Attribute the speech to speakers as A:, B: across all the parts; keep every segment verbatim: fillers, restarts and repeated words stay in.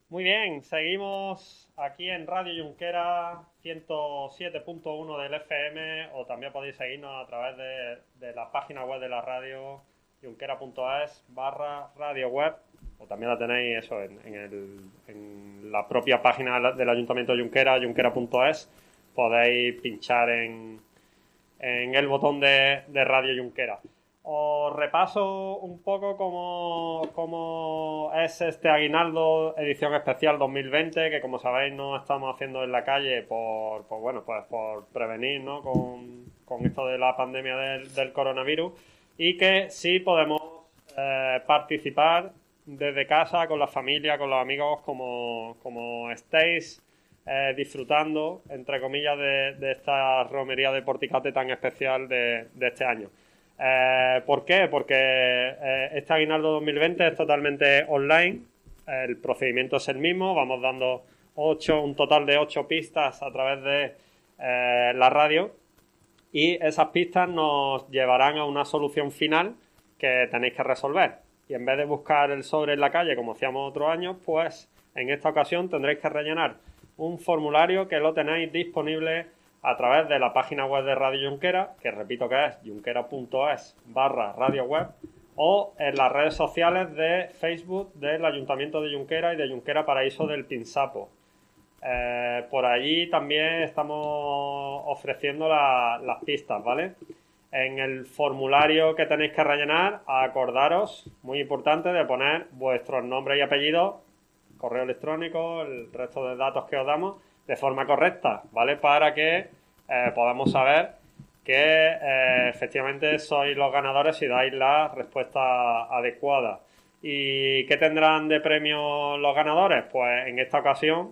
A: Muy bien, seguimos aquí en Radio Junquera ciento siete punto uno del F M, o también podéis seguirnos a través de, de la página web de la radio, junquera.es barra radio web, o también la tenéis eso en, en, el, en la propia página del Ayuntamiento de Junquera, junquera.es. Podéis pinchar en, en el botón de, de Radio Junquera. Os repaso un poco cómo, cómo es este aguinaldo edición especial dos mil veinte, que como sabéis no estamos haciendo en la calle por, por bueno, pues por prevenir, ¿no? con, con esto de la pandemia del, del coronavirus, y que sí podemos eh, participar desde casa, con la familia, con los amigos, como, como estéis eh, disfrutando, entre comillas, de, de esta romería de Porticate tan especial de, de este año. Eh, ¿Por qué? Porque eh, este aguinaldo dos mil veinte es totalmente online. El procedimiento es el mismo. Vamos dando ocho, un total de ocho pistas a través de eh, la radio, y esas pistas nos llevarán a una solución final que tenéis que resolver. Y en vez de buscar el sobre en la calle como hacíamos otros años, pues en esta ocasión tendréis que rellenar un formulario que lo tenéis disponible a través de la página web de Radio Junquera, que repito que es junquera.es barra radio web, o en las redes sociales de Facebook del Ayuntamiento de Junquera y de Junquera Paraíso del Pinsapo. Eh, por allí también estamos ofreciendo la, las pistas, ¿vale? En el formulario que tenéis que rellenar, acordaros, muy importante, de poner vuestros nombres y apellidos, correo electrónico, el resto de datos que os damos, de forma correcta, ¿vale? Para que eh, podamos saber que eh, efectivamente sois los ganadores y dais la respuesta adecuada. ¿Y qué tendrán de premio los ganadores? Pues en esta ocasión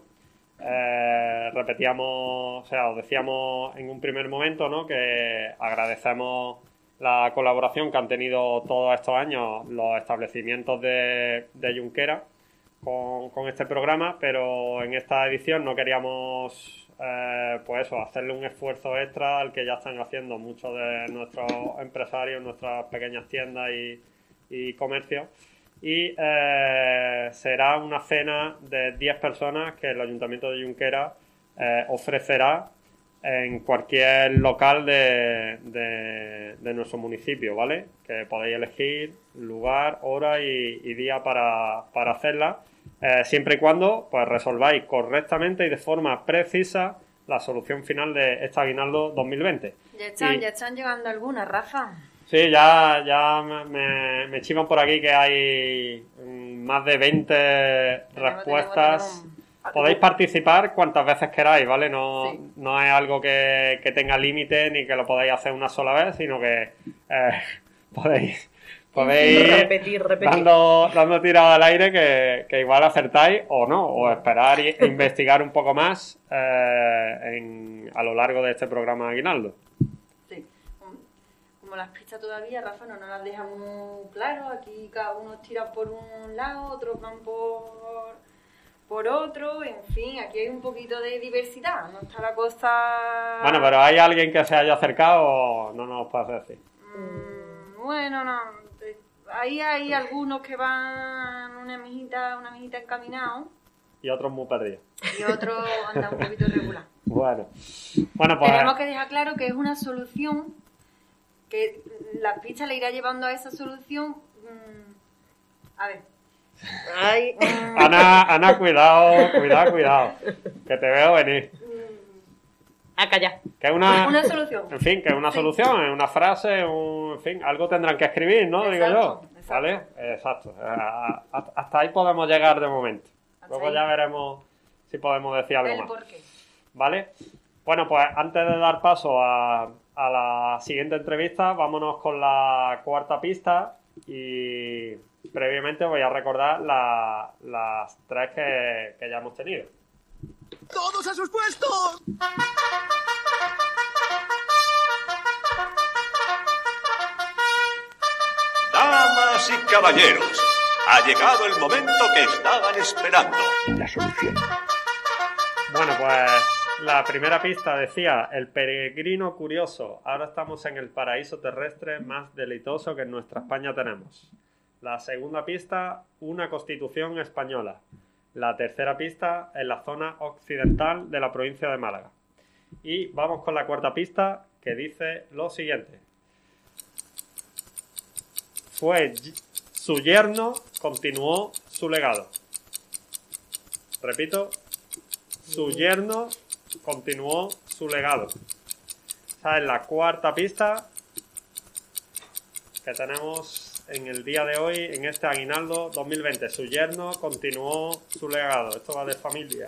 A: eh, repetíamos, o sea, os decíamos en un primer momento, ¿no?, que agradecemos la colaboración que han tenido todos estos años los establecimientos de, de Junquera Con, con este programa, pero en esta edición no queríamos eh, pues eso, hacerle un esfuerzo extra al que ya están haciendo muchos de nuestros empresarios, nuestras pequeñas tiendas y, y comercios, y eh, será una cena de diez personas que el Ayuntamiento de Junquera eh, ofrecerá en cualquier local de, de, de nuestro municipio, ¿vale? Que podéis elegir lugar, hora y, y día para, para hacerla. Eh, siempre y cuando pues resolváis correctamente y de forma precisa la solución final de este aguinaldo dos mil veinte.
B: Ya están,
A: y,
B: ya están llegando algunas, Rafa.
A: Sí, ya, ya me, me, me chivan por aquí que hay más de veinte tenemos, respuestas. Tenemos, tenemos... Podéis participar cuantas veces queráis, ¿vale? No, sí. no es algo que, que tenga límite ni que lo podáis hacer una sola vez, sino que eh, podéis... Podéis
B: repetir, repetir.
A: Dando, dando tiradas al aire que, que igual acertáis o no, o esperar e investigar un poco más eh, en, a lo largo de este programa Aguinaldo.
B: Sí, como las pistas todavía, Rafa, no nos las deja muy claro. Aquí cada uno tira por un lado, otros van por, por otro, en fin, aquí hay un poquito de diversidad, no está la cosa...
A: Bueno, pero ¿hay alguien que se haya acercado o no nos puedes decir?
B: Mm, bueno, no... Ahí hay algunos que van una mijita, una mijita encaminados.
A: Y otros muy perdidos.
B: Y otros andan un poquito irregular.
A: Bueno. Bueno, pues...
B: Tenemos que dejar claro que es una solución, que la pista le irá llevando a esa solución. Mmm, a ver.
A: Ay. Ana, Ana, cuidado, cuidado, cuidado. Que te veo venir.
B: A callar.
A: Que es una,
B: una solución.
A: En fin, que es una sí. solución, es una frase, un, en fin, algo tendrán que escribir, ¿no? Exacto, digo yo. Exacto. ¿Vale? Exacto. Hasta ahí podemos llegar de momento. Hasta Luego ahí. Ya veremos si podemos decir algo
B: El
A: más.
B: por qué.
A: ¿Vale? Bueno, pues antes de dar paso a, a la siguiente entrevista, vámonos con la cuarta pista y previamente voy a recordar la, las tres que, que ya hemos tenido.
C: ¡Todos a sus puestos!
D: Damas y caballeros, ha llegado el momento que estaban esperando.
C: La solución.
A: Bueno, pues la primera pista decía, el peregrino curioso. Ahora estamos en el paraíso terrestre más deleitoso que en nuestra España tenemos. La segunda pista, una constitución española. La tercera pista en la zona occidental de la provincia de Málaga. Y vamos con la cuarta pista, que dice lo siguiente. Fue su yerno, continuó su legado. Repito, su yerno continuó su legado. Esa es la cuarta pista que tenemos en el día de hoy, en este aguinaldo dos mil veinte. Su yerno continuó su legado. Esto va de familia.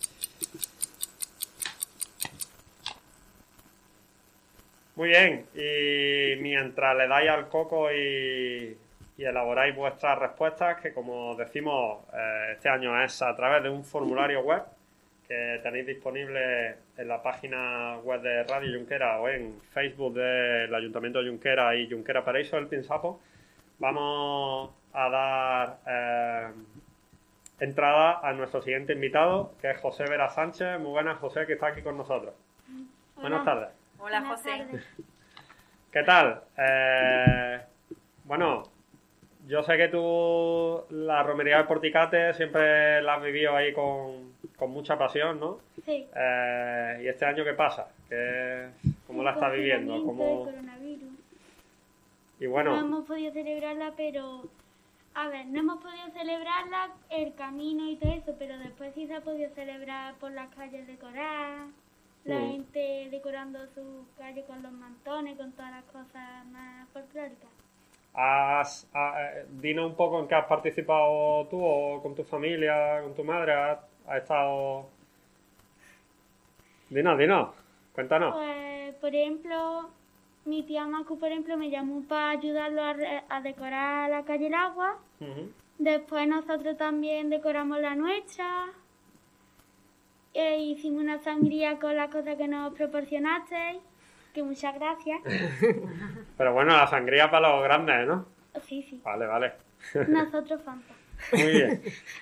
A: Muy bien, y mientras le dais al coco y, y elaboráis vuestras respuestas, que como decimos, eh, este año es a través de un formulario web que tenéis disponible en la página web de Radio Junquera o en Facebook del Ayuntamiento de Junquera y Junquera Paraíso del Pinsapo, vamos a dar eh, entrada a nuestro siguiente invitado, que es José Vera Sánchez. Muy buenas, José, que está aquí con nosotros.
E: Hola.
A: Buenas tardes.
B: Hola,
E: Buenas
B: José.
E: tardes.
A: ¿Qué tal? Eh, bueno, yo sé que tú la romería del Porticate siempre la has vivido ahí con, con mucha pasión, ¿no?
E: Sí.
A: Eh, ¿Y este año qué pasa? ¿Qué, ¿Cómo la estás viviendo?
E: El
A: ¿Cómo...
E: coronavirus.
A: Y
E: No
A: bueno,
E: hemos podido celebrarla, pero... A ver, no hemos podido celebrarla, el camino y todo eso, pero después sí se ha podido celebrar por las calles decoradas, la
A: Mm.
E: gente decorando sus calles con los mantones, con todas las cosas más folclóricas.
A: has, ha- eh, dinos un poco en qué has participado tú o con tu familia, con tu madre. ¿Has, has estado...? Dinos, dinos, cuéntanos.
E: Pues, por ejemplo, mi tía Macu, por ejemplo, me llamó para ayudarlo a, re- a decorar la calle El Agua.
A: Ujú.
E: Después nosotros también decoramos la nuestra. E hicimos una sangría con las cosas que nos proporcionasteis. Que muchas gracias.
A: Pero bueno, la sangría para los grandes, ¿no?
E: Sí, sí.
A: Vale, vale.
E: Nosotros Fanta.
A: Muy bien.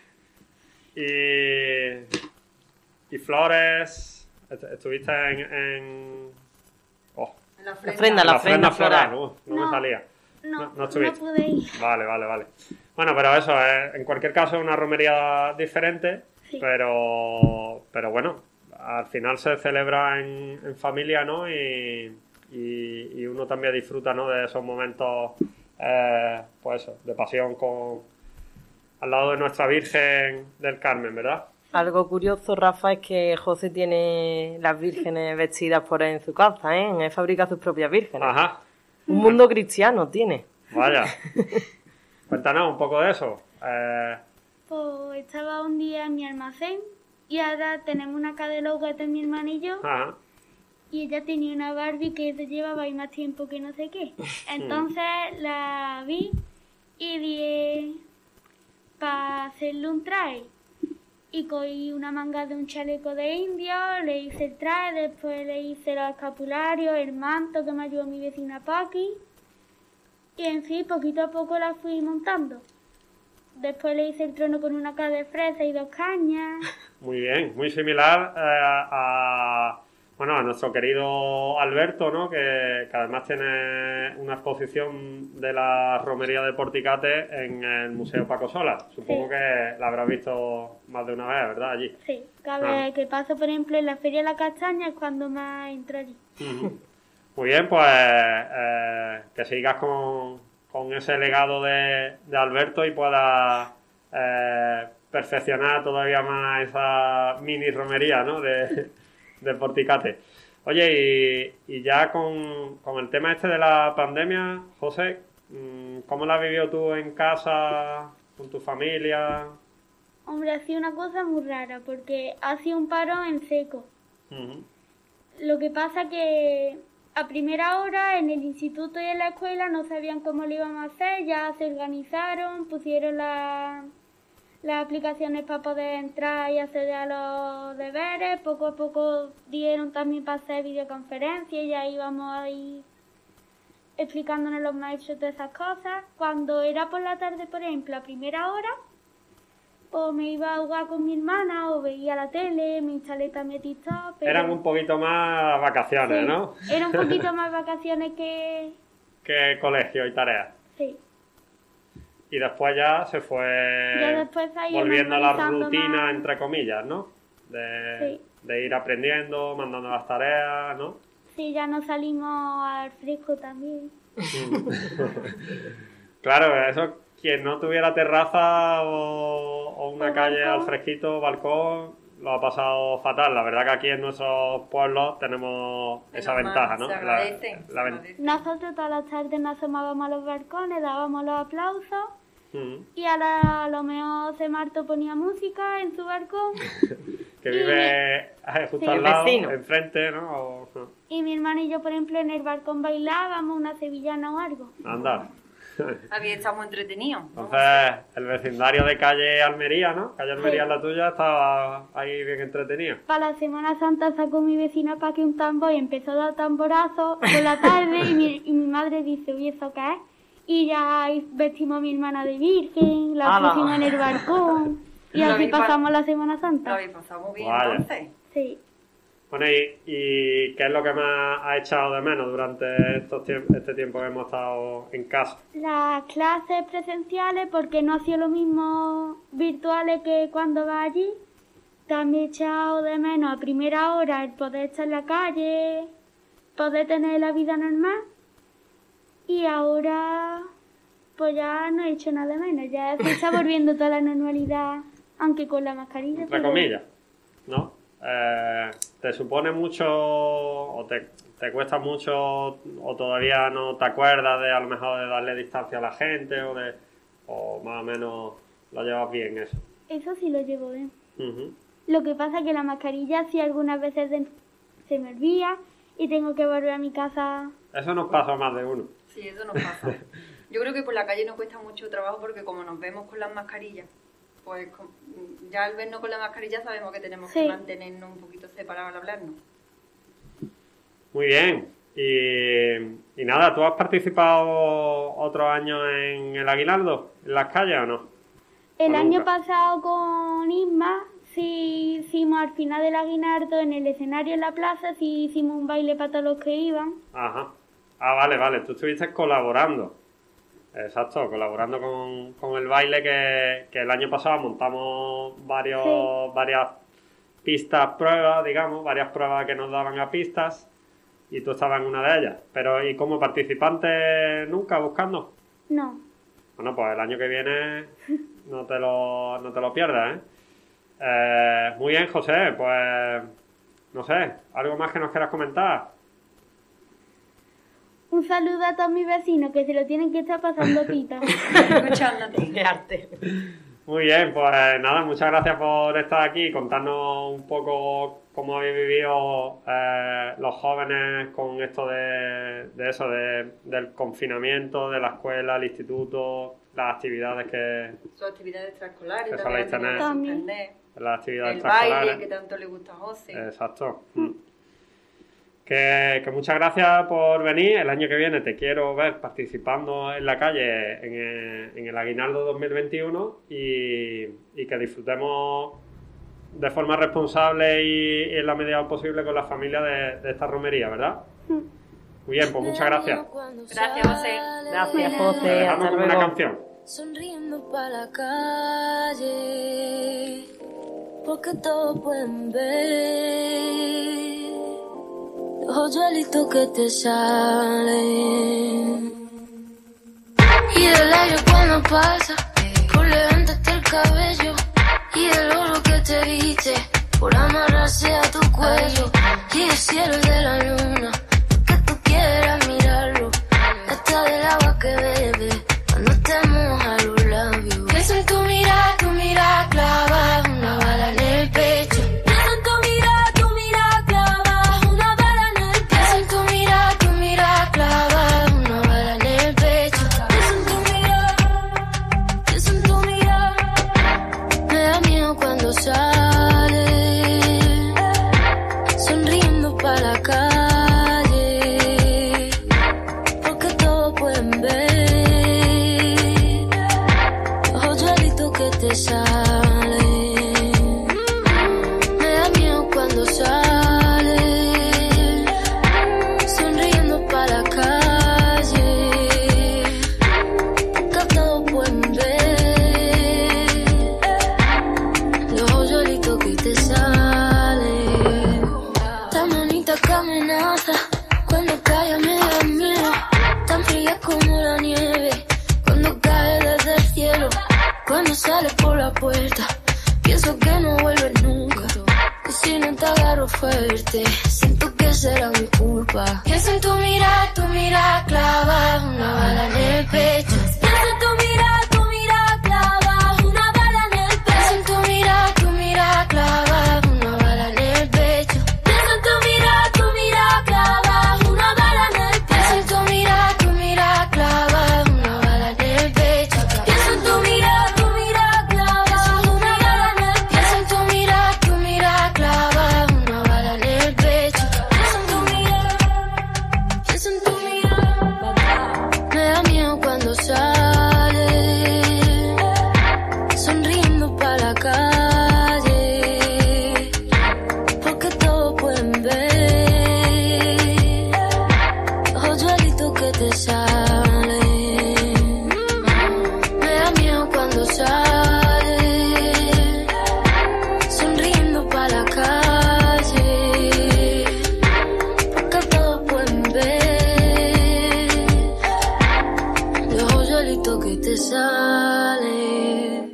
A: Y, y Flores, est- estuviste en... en... Oh,
B: En la
F: La
B: ofrenda.
F: ofrenda,
A: la
F: la ofrenda
A: floral,
F: floral.
A: uh, no, me
E: No.
A: salía.
E: No,
A: No- no
E: no,
A: estuviste.
E: pude ir.
A: Vale, vale, vale. Bueno, pero eso, eh, en cualquier caso es una romería diferente,
E: Sí.
A: pero, pero bueno, al final se celebra en, en familia, ¿no? Y, y, y uno también disfruta, ¿no? De esos momentos, eh, pues eso, de pasión con al lado de nuestra Virgen del Carmen, ¿verdad?
F: Algo curioso, Rafa, es que José tiene las vírgenes vestidas por él en su casa, ¿eh? Él fabrica sus propias vírgenes.
A: Ajá,
F: Un mundo cristiano tiene.
A: vaya. Cuéntanos un poco de eso. Eh,
E: Pues estaba un día en mi almacén y ahora tenemos una cataloga de mi hermana y yo.
A: ajá.
E: Y ella tenía una Barbie que se llevaba ahí más tiempo que no sé qué. Entonces la vi y di para hacerle un traje. Y cogí una manga de un chaleco de indio, le hice el traje, después le hice los escapularios, el manto que me ayudó mi vecina Paqui. Y en fin, poquito a poco la fui montando. Después le hice el trono con una cara de fresa y dos cañas.
A: Muy bien, muy similar eh, a, bueno, a nuestro querido Alberto, ¿no? Que, que además tiene una exposición de la romería de Porticate en el Museo Paco Sola. Supongo
E: Sí.
A: que la habrás visto más de una vez, ¿verdad? Allí.
E: Sí, cada vez que paso, por ejemplo, en la Feria de la Castaña es cuando más entro allí.
A: Ujú. Muy bien, pues eh, que sigas con, con ese legado de, de Alberto y puedas eh, perfeccionar todavía más esa mini romería, ¿no? de, de Porticate. Oye, y, y ya con, con el tema este de la pandemia, José, mm, ¿cómo la has vivido tú en casa, con tu familia?
E: Hombre, ha sido una cosa muy rara porque ha sido un paro en seco.
A: Ujú.
E: Lo que pasa que a primera hora en el instituto y en la escuela no sabían cómo lo íbamos a hacer, ya se organizaron, pusieron la- las aplicaciones para poder entrar y acceder a los deberes, poco a poco dieron también para hacer videoconferencias y ya íbamos ahí explicándonos los maestros de esas cosas. Cuando era por la tarde, por ejemplo, a primera hora, o me iba a jugar con mi hermana o veía la tele, me instalé también TikTok. Pero...
A: Eran un poquito más vacaciones,
E: Sí,
A: ¿no?
E: Era un poquito más vacaciones que...
A: Que colegio y tareas.
E: Sí.
A: y después ya se fue
E: Ya después se ha ido
A: volviendo a la
E: normalizando
A: rutina,
E: más.
A: entre comillas, ¿no? De,
E: Sí.
A: de ir aprendiendo, mandando las tareas, ¿no?
E: Sí, ya nos salimos al fresco también.
A: Claro, eso, quien no tuviera terraza o, o una
E: O
A: calle
E: balcón.
A: al fresquito, balcón, lo ha pasado fatal. La verdad que aquí en nuestros pueblos tenemos esa
B: Menos
A: ventaja,
B: mal,
A: ¿no?
B: se
A: La-
B: agradece,
A: la
B: se
A: ven-
B: agradece.
E: Nosotros todas las tardes nos asomábamos a los balcones, dábamos los aplausos
A: Mm.
E: y ahora a lo mejor se Marto ponía música en su balcón
A: Que
E: Y
A: vive eh, justo
E: Sí,
A: al
F: el
A: lado,
F: vecino.
A: enfrente, ¿no? O- no.
E: y mi hermano y yo, por ejemplo, en el balcón bailábamos una sevillana o algo.
A: Anda.
B: Aquí estamos entretenidos.
A: Entonces, el vecindario de calle Almería, ¿no? Calle Almería es la tuya, estaba ahí bien entretenido.
E: Para la Semana Santa sacó mi vecina para que un tambor y empezó a dar tamborazos por la tarde y mi, y mi madre dice, uy, ¿eso qué es? Y ya vestimos a mi hermana de virgen, la
F: ¡Hala!
E: pusimos en el balcón y
B: Lo
E: así
B: habéis pa-
E: pasamos la Semana
B: Lo
E: Santa.
B: habéis pasado muy bien,
A: Vaya.
B: entonces.
E: Sí.
A: Bueno, ¿y, y qué es lo que más has echado de menos durante estos tiemp- este tiempo que hemos estado en casa?
E: Las clases presenciales, porque no ha sido lo mismo virtuales que cuando va allí. También he echado de menos a primera hora el poder estar en la calle, poder tener la vida normal. Y ahora, pues ya no he hecho nada de menos. Ya se está volviendo toda la normalidad, aunque con la mascarilla.
A: Entre
E: pero-
A: comillas, ¿no? Eh, ¿Te supone mucho o te, te cuesta mucho o todavía no te acuerdas de a lo mejor de darle distancia a la gente o de o más o menos lo llevas bien eso?
E: Eso sí lo llevo bien.
A: Ujú.
E: Lo que pasa es que la mascarilla sí algunas veces de- se me olvida y tengo que volver a mi casa.
A: Eso nos pasa a más de uno.
B: Sí, eso nos pasa. Yo creo que por la calle nos cuesta mucho trabajo porque como nos vemos con las mascarillas, pues con- ya al vernos con la mascarilla sabemos que tenemos
E: Sí.
B: que mantenernos un poquito separados al hablarnos.
A: Muy bien. Y, y nada, ¿tú has participado otros años en el Aguinaldo, en las calles o no?
E: El
A: ¿O
E: año
A: nunca?
E: pasado con Isma sí hicimos al final del aguinaldo en el escenario en la plaza, sí hicimos un baile para todos los que iban.
A: Ajá. Ah, vale, vale. Tú estuviste colaborando. Exacto, colaborando con, con el baile que, que el año pasado montamos varios,
E: Sí.
A: varias pistas pruebas, digamos, varias pruebas que nos daban a pistas y tú estabas en una de ellas. Pero ¿y como participante nunca buscando?
E: No,
A: Bueno, pues el año que viene no te lo, no te lo pierdas, ¿eh? Eh, Muy bien, José, pues no sé, ¿algo más que nos quieras comentar?
E: un saludo a todos mis vecinos que se lo tienen que estar pasando pita.
B: Escuchándote.
F: Qué arte.
A: Muy bien, pues nada, muchas gracias por estar aquí y contarnos un poco cómo habéis vivido eh, los jóvenes con esto de, de eso, de, del confinamiento, de la escuela, el instituto, las actividades que,
B: Sus actividades extraescolares
A: Que
B: también
A: soléis
B: las tenemos que
E: tener.
B: suspender.
A: las actividades
B: El baile
A: extraescolares.
B: que tanto le gusta a José.
A: Exacto. Mm. Que, que muchas gracias por venir. El año que viene te quiero ver participando en la calle en el, en el Aguinaldo dos mil veintiuno y, y que disfrutemos de forma responsable y, y en la medida posible con la familia de, de esta romería, ¿verdad? Muy bien, pues muchas gracias.
B: Gracias, José.
F: Gracias,
A: Te
F: José.
A: dejamos
F: Hasta
A: con una
F: luego.
A: canción.
G: Sonriendo para la calle, porque todos pueden ver los hoyuelitos que te salen. Y el aire cuando pasa, por levantarte el cabello, y el oro que te viste, por amarrarse a tu cuello, y el cielo de la luna, que tú quieras mirarlo, hasta del agua que bebes. Cuando te moja los labios, pienso en tu mirada, tu mirada clava una bala en el pecho. Pienso en tu mirada, tu mirada clava una bala en el pecho. Pienso en tu mirada, tu mirada clava una bala en el pecho. Pienso en tu mirada, pienso en tu mirada. Me da miedo cuando sale, sonriendo para la calle, porque todos pueden ver que te salen. Me da miedo cuando sale, sonriendo para la calle, que todos pueden ver. hablo fuerte, siento que será mi culpa. Pienso en tu mirada, tu mirada clava una bala en el pecho. Pienso en tu mirada, tu mirada clava una bala en el pecho. Pienso en tu mirada, tu mirada clava una bala en el pecho. Pienso en tu mirada, tu mirada clava una bala en el pecho. Pienso en tu mirada, tu mirada clava una bala en el pecho. Pienso en tu mirada, tu mirada clava una bala en el pecho. Pienso en tu mirada, tu mirada clava una bala en el pecho. Pienso en tu mirada, pienso en tu mirada. Me da miedo cuando sale, sonriendo pa' la calle, porque todos pueden ver los hoyuelitos que te salen. Me da miedo cuando sale, sonriendo pa' la calle, porque todos pueden ver los hoyuelitos que te salen.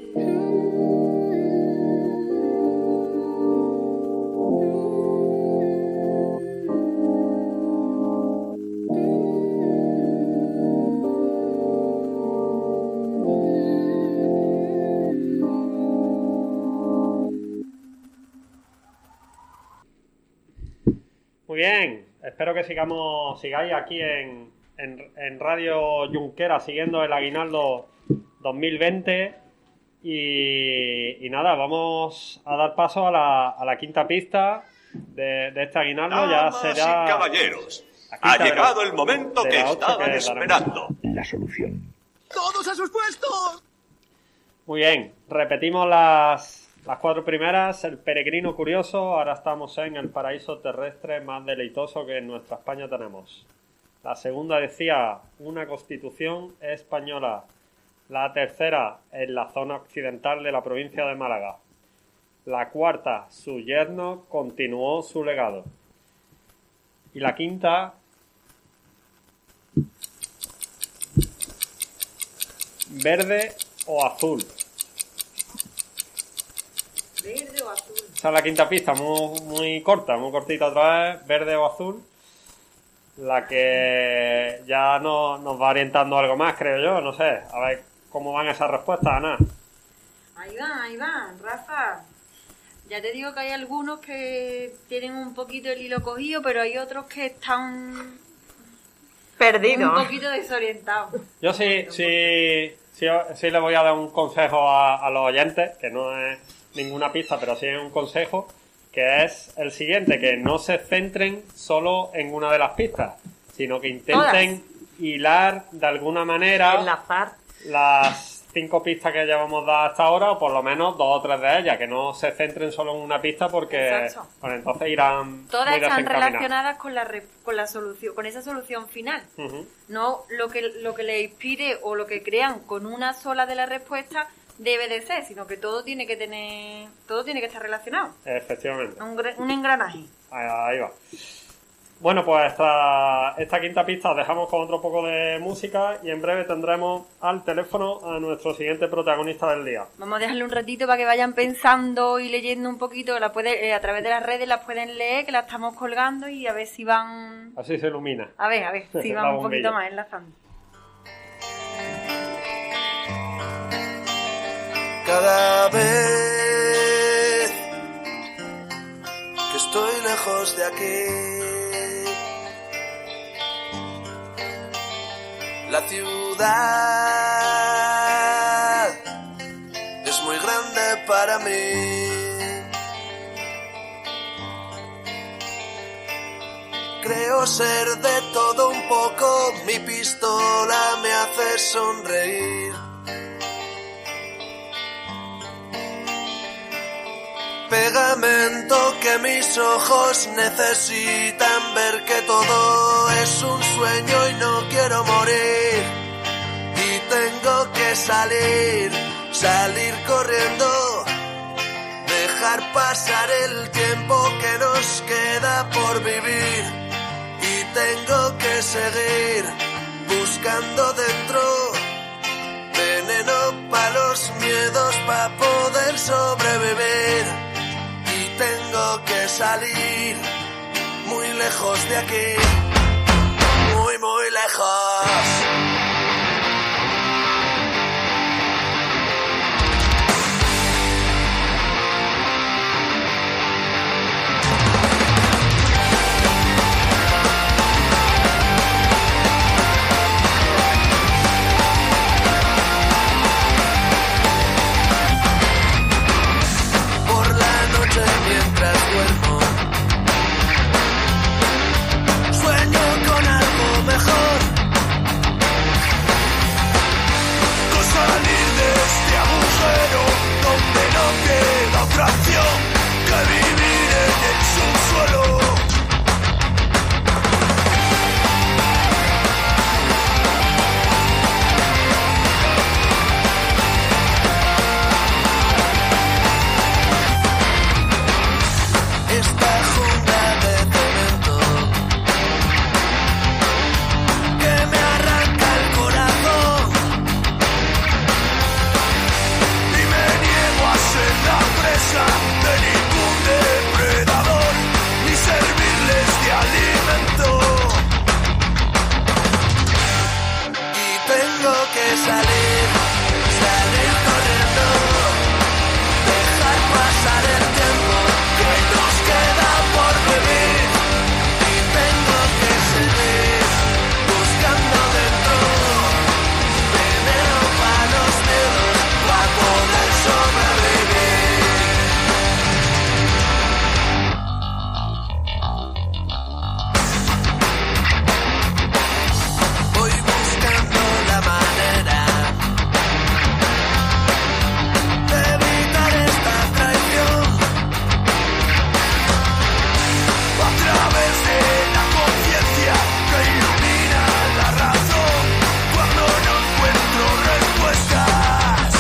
A: Muy bien, espero que sigamos, sigáis aquí en, en, en Radio Junquera siguiendo el Aguinaldo dos mil veinte y, y nada, vamos a dar paso a la, a la quinta pista de, de este Aguinaldo. Ya
D: Damas
A: será
D: y caballeros,
A: la
D: ha
A: quinta de
D: llegado
A: la-
D: el momento
A: de
D: que
A: la ocho
D: estaban
A: que
D: esperando.
C: La solución. ¡Todos a sus puestos!
A: Muy bien, repetimos las, las cuatro primeras. El peregrino curioso, ahora estamos en el paraíso terrestre más deleitoso que en nuestra España tenemos. La segunda decía, una constitución española. La tercera, en la zona occidental de la provincia de Málaga. La cuarta, su yerno continuó su legado. Y la quinta, verde o azul.
B: Verde o azul.
A: Esa es la quinta pista, muy, muy corta, muy cortita otra vez, verde o azul. La que ya no, nos va orientando algo más, creo yo, no sé. A ver cómo van esas respuestas, Ana.
B: Ahí van, ahí van, Rafa. Ya te digo que hay algunos que tienen un poquito el hilo cogido, pero hay otros que están
F: Perdido.
B: un poquito desorientados.
A: Yo sí, sí, sí, sí le voy a dar un consejo a, a los oyentes, que no es ninguna pista, pero sí es un consejo, que es el siguiente, que no se centren solo en una de las pistas, sino que intenten hilar de alguna manera
F: Enlazar.
A: las cinco pistas que llevamos dadas hasta ahora, o por lo menos dos o tres de ellas, que no se centren solo en una pista porque
B: Exacto.
A: bueno, entonces irán
B: Todas
A: muy
B: están
A: desencaminadas.
B: relacionadas con la re- con la solución, con esa solución final.
A: Ujú.
B: No lo que lo que le inspire o lo que crean con una sola de las respuestas debe de ser, sino que todo tiene que tener, todo tiene que estar relacionado.
A: Efectivamente.
B: Un, gre- un engranaje.
A: Ahí, ahí va. Bueno, pues esta, esta quinta pista os dejamos con otro poco de música y en breve tendremos al teléfono a nuestro siguiente protagonista del día.
B: Vamos a dejarle un ratito para que vayan pensando y leyendo un poquito. La puede, eh, a través de las redes las pueden leer, que las estamos colgando y a ver si van...
A: Así se ilumina.
B: A ver, a ver, si
A: La
B: van un
A: bombilla.
B: poquito más enlazando.
H: Cada vez que estoy lejos de aquí, la ciudad es muy grande para mí. Creo ser de todo un poco, mi pistola me hace sonreír. Pegamento que mis ojos necesitan ver que todo es un sueño y no quiero morir. Y tengo que salir, salir corriendo, dejar pasar el tiempo que nos queda por vivir. Y tengo que seguir buscando dentro veneno para los miedos para poder sobrevivir. tengo que salir muy lejos de aquí, muy muy lejos. Mientras duermo, sueño con algo mejor, con salir de este agujero donde no queda otra opción que vivir en el subsuelo. Esta jungla de cemento que me arranca el corazón y me niego a ser la presa de ningún depredador ni servirles de alimento. Y tengo que salir, salir corriendo, dejar pasar el tiempo que nos queda por vivir, y tengo que seguir buscando dentro veneno para los dedos para poder sobrevivir. Voy buscando la manera de evitar esta traición a través de la conciencia que ilumina la razón cuando no encuentro respuestas.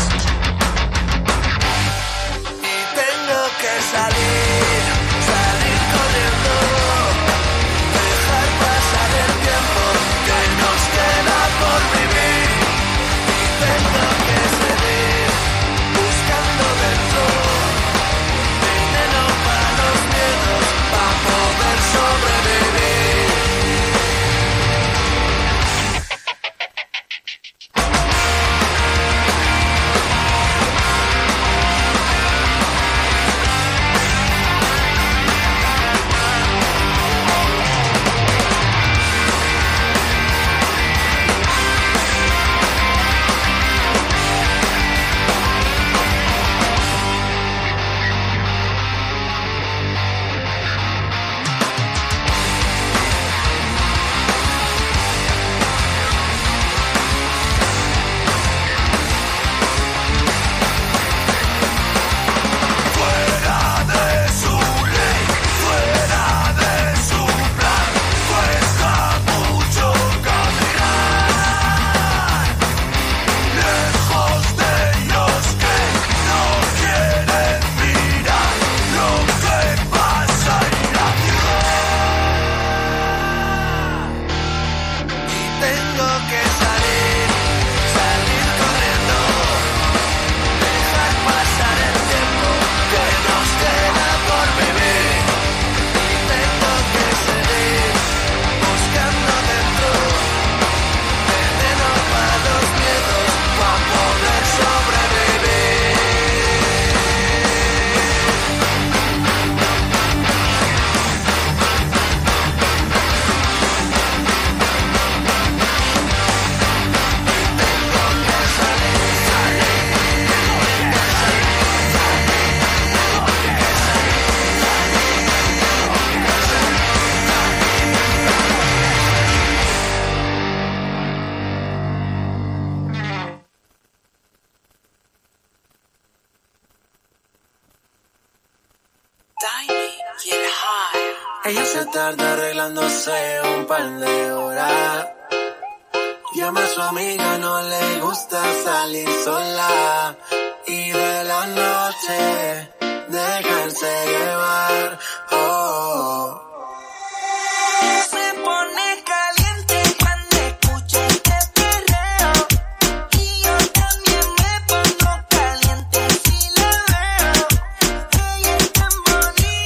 H: Y tengo que salir, salir corriendo, dejar pasar el tiempo que nos queda por vivir. Y tengo que seguir buscando dentro veneno para los miedos para poder sobrevivir. Fuera de su ley, fuera de su plan, cuesta mucho caminar, lejos de los que no quieren mirar lo que pasa en la ciudad. Y tengo que salir, salir corriendo, dejar pasar el tiempo que nos queda por vivir. Y tengo que seguir buscando dentro veneno para los miedos para poder sobrevivir. Tengo que salir, salir,
I: Ella se tarda arreglándose un par de horas. Llama a su amiga, no le gusta salir sola. Y de la noche dejarse llevar. Oh. Se pone caliente cuando escucha este perreo. Y yo también me pongo caliente si la veo. Ella es tan bonita.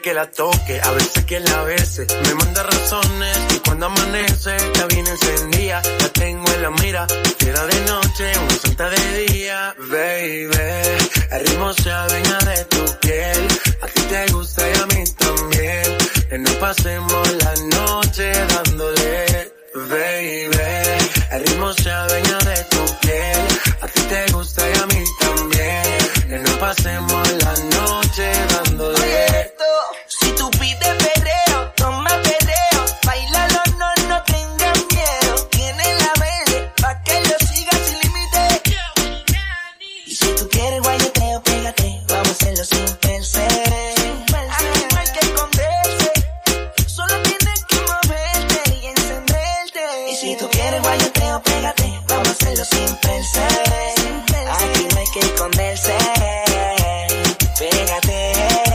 I: que la toque, a veces que la bese. Me manda razones y cuando amanece, la viene encendida, la tengo en la mira. Fiera de noche, una santa de día. Baby, el ritmo se adueña de tu piel. A ti te gusta y a mí también. Que no pasemos la noche dándole. Baby, el ritmo se adueña de tu piel. A ti te gusta y a mí también. Que no pasemos la noche dándole.
J: Oye, esto, si tú pides perreo, toma perreo. Bailalo, no, no tengas miedo. Tiene la verde, pa' que lo sigas sin límite. Y si tú quieres guayeteo, pégate. Vamos a hacerlo sin pensar. Aquí no hay que esconderse. Solo tienes que moverte y encenderte. Y si tú quieres guayeteo, pégate. Vamos a hacerlo sin pensar. Aquí no hay que esconderse. Pégate.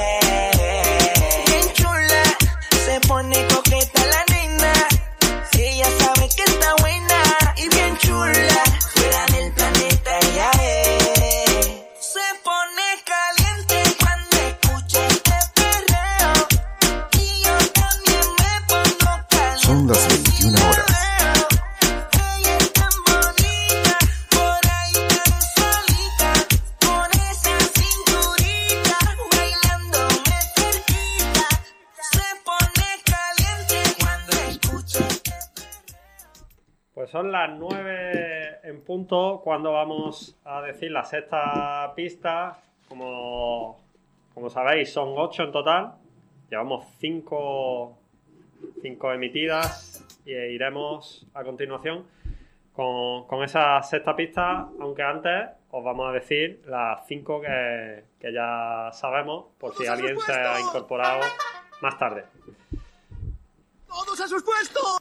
J: Bien chula, se pone coqueta la nena. Ella sabe que está buena y bien chula. Fuera del planeta ella es. Se pone caliente cuando escucha este perreo. Y yo también me pongo caliente.
C: Son las veintiuna horas.
J: Ella es tan bonita, por ahí tan solita, con esa cinturita, bailándome cerquita. Se pone caliente cuando escucha este
A: Pues son las nueve en punto cuando vamos a decir la sexta pista. Como, como sabéis, son ocho en total. Llevamos cinco, cinco emitidas y iremos a continuación con, con esa sexta pista, aunque antes os vamos a decir las cinco que, que ya sabemos, por si alguien se ha incorporado más tarde.
C: ¡Todos a sus puestos!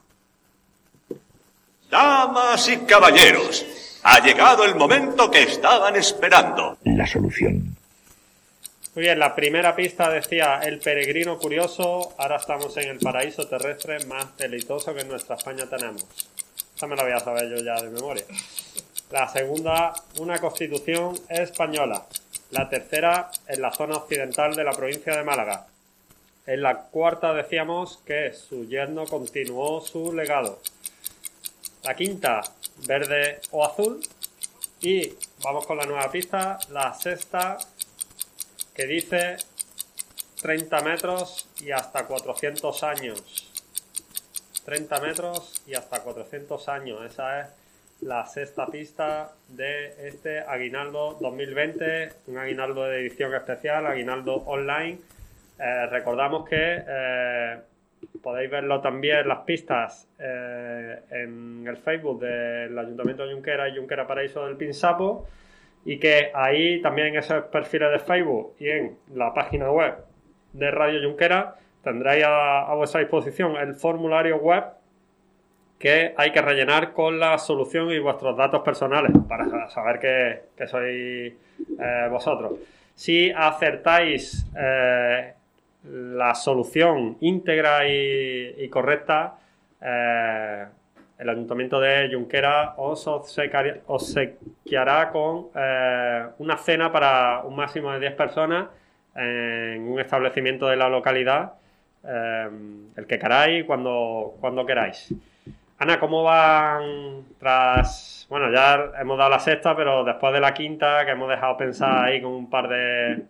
D: Damas y caballeros, ha llegado el momento que estaban esperando.
C: La solución.
A: Muy bien, la primera pista decía el peregrino curioso. Ahora estamos en el paraíso terrestre más deleitoso que en nuestra España tenemos. Esta me la voy a saber yo ya de memoria. La segunda, una constitución española. La tercera, en la zona occidental de la provincia de Málaga. En la cuarta decíamos que su yerno continuó su legado. La quinta, verde o azul. Y vamos con la nueva pista, la sexta, que dice treinta metros y hasta cuatrocientos años. treinta metros y hasta cuatrocientos años. Esa es la sexta pista de este Aguinaldo dos mil veinte, un aguinaldo de edición especial, aguinaldo online. Eh, recordamos que eh, podéis verlo también, las pistas, eh, en el Facebook del Ayuntamiento de Junquera y Junquera Paraíso del Pinsapo, y que ahí también en esos perfiles de Facebook y en la página web de Radio Junquera tendréis a, a vuestra disposición el formulario web que hay que rellenar con la solución y vuestros datos personales para saber que, que sois eh, vosotros. Si acertáis eh, la solución íntegra y, y correcta, eh, el Ayuntamiento de Junquera os obsequiará, obsequiará con eh, una cena para un máximo de diez personas en un establecimiento de la localidad, eh, el que queráis, cuando, cuando queráis. Ana, ¿cómo van tras... Bueno, ya hemos dado la sexta, pero después de la quinta, que hemos dejado pensar ahí con un par de,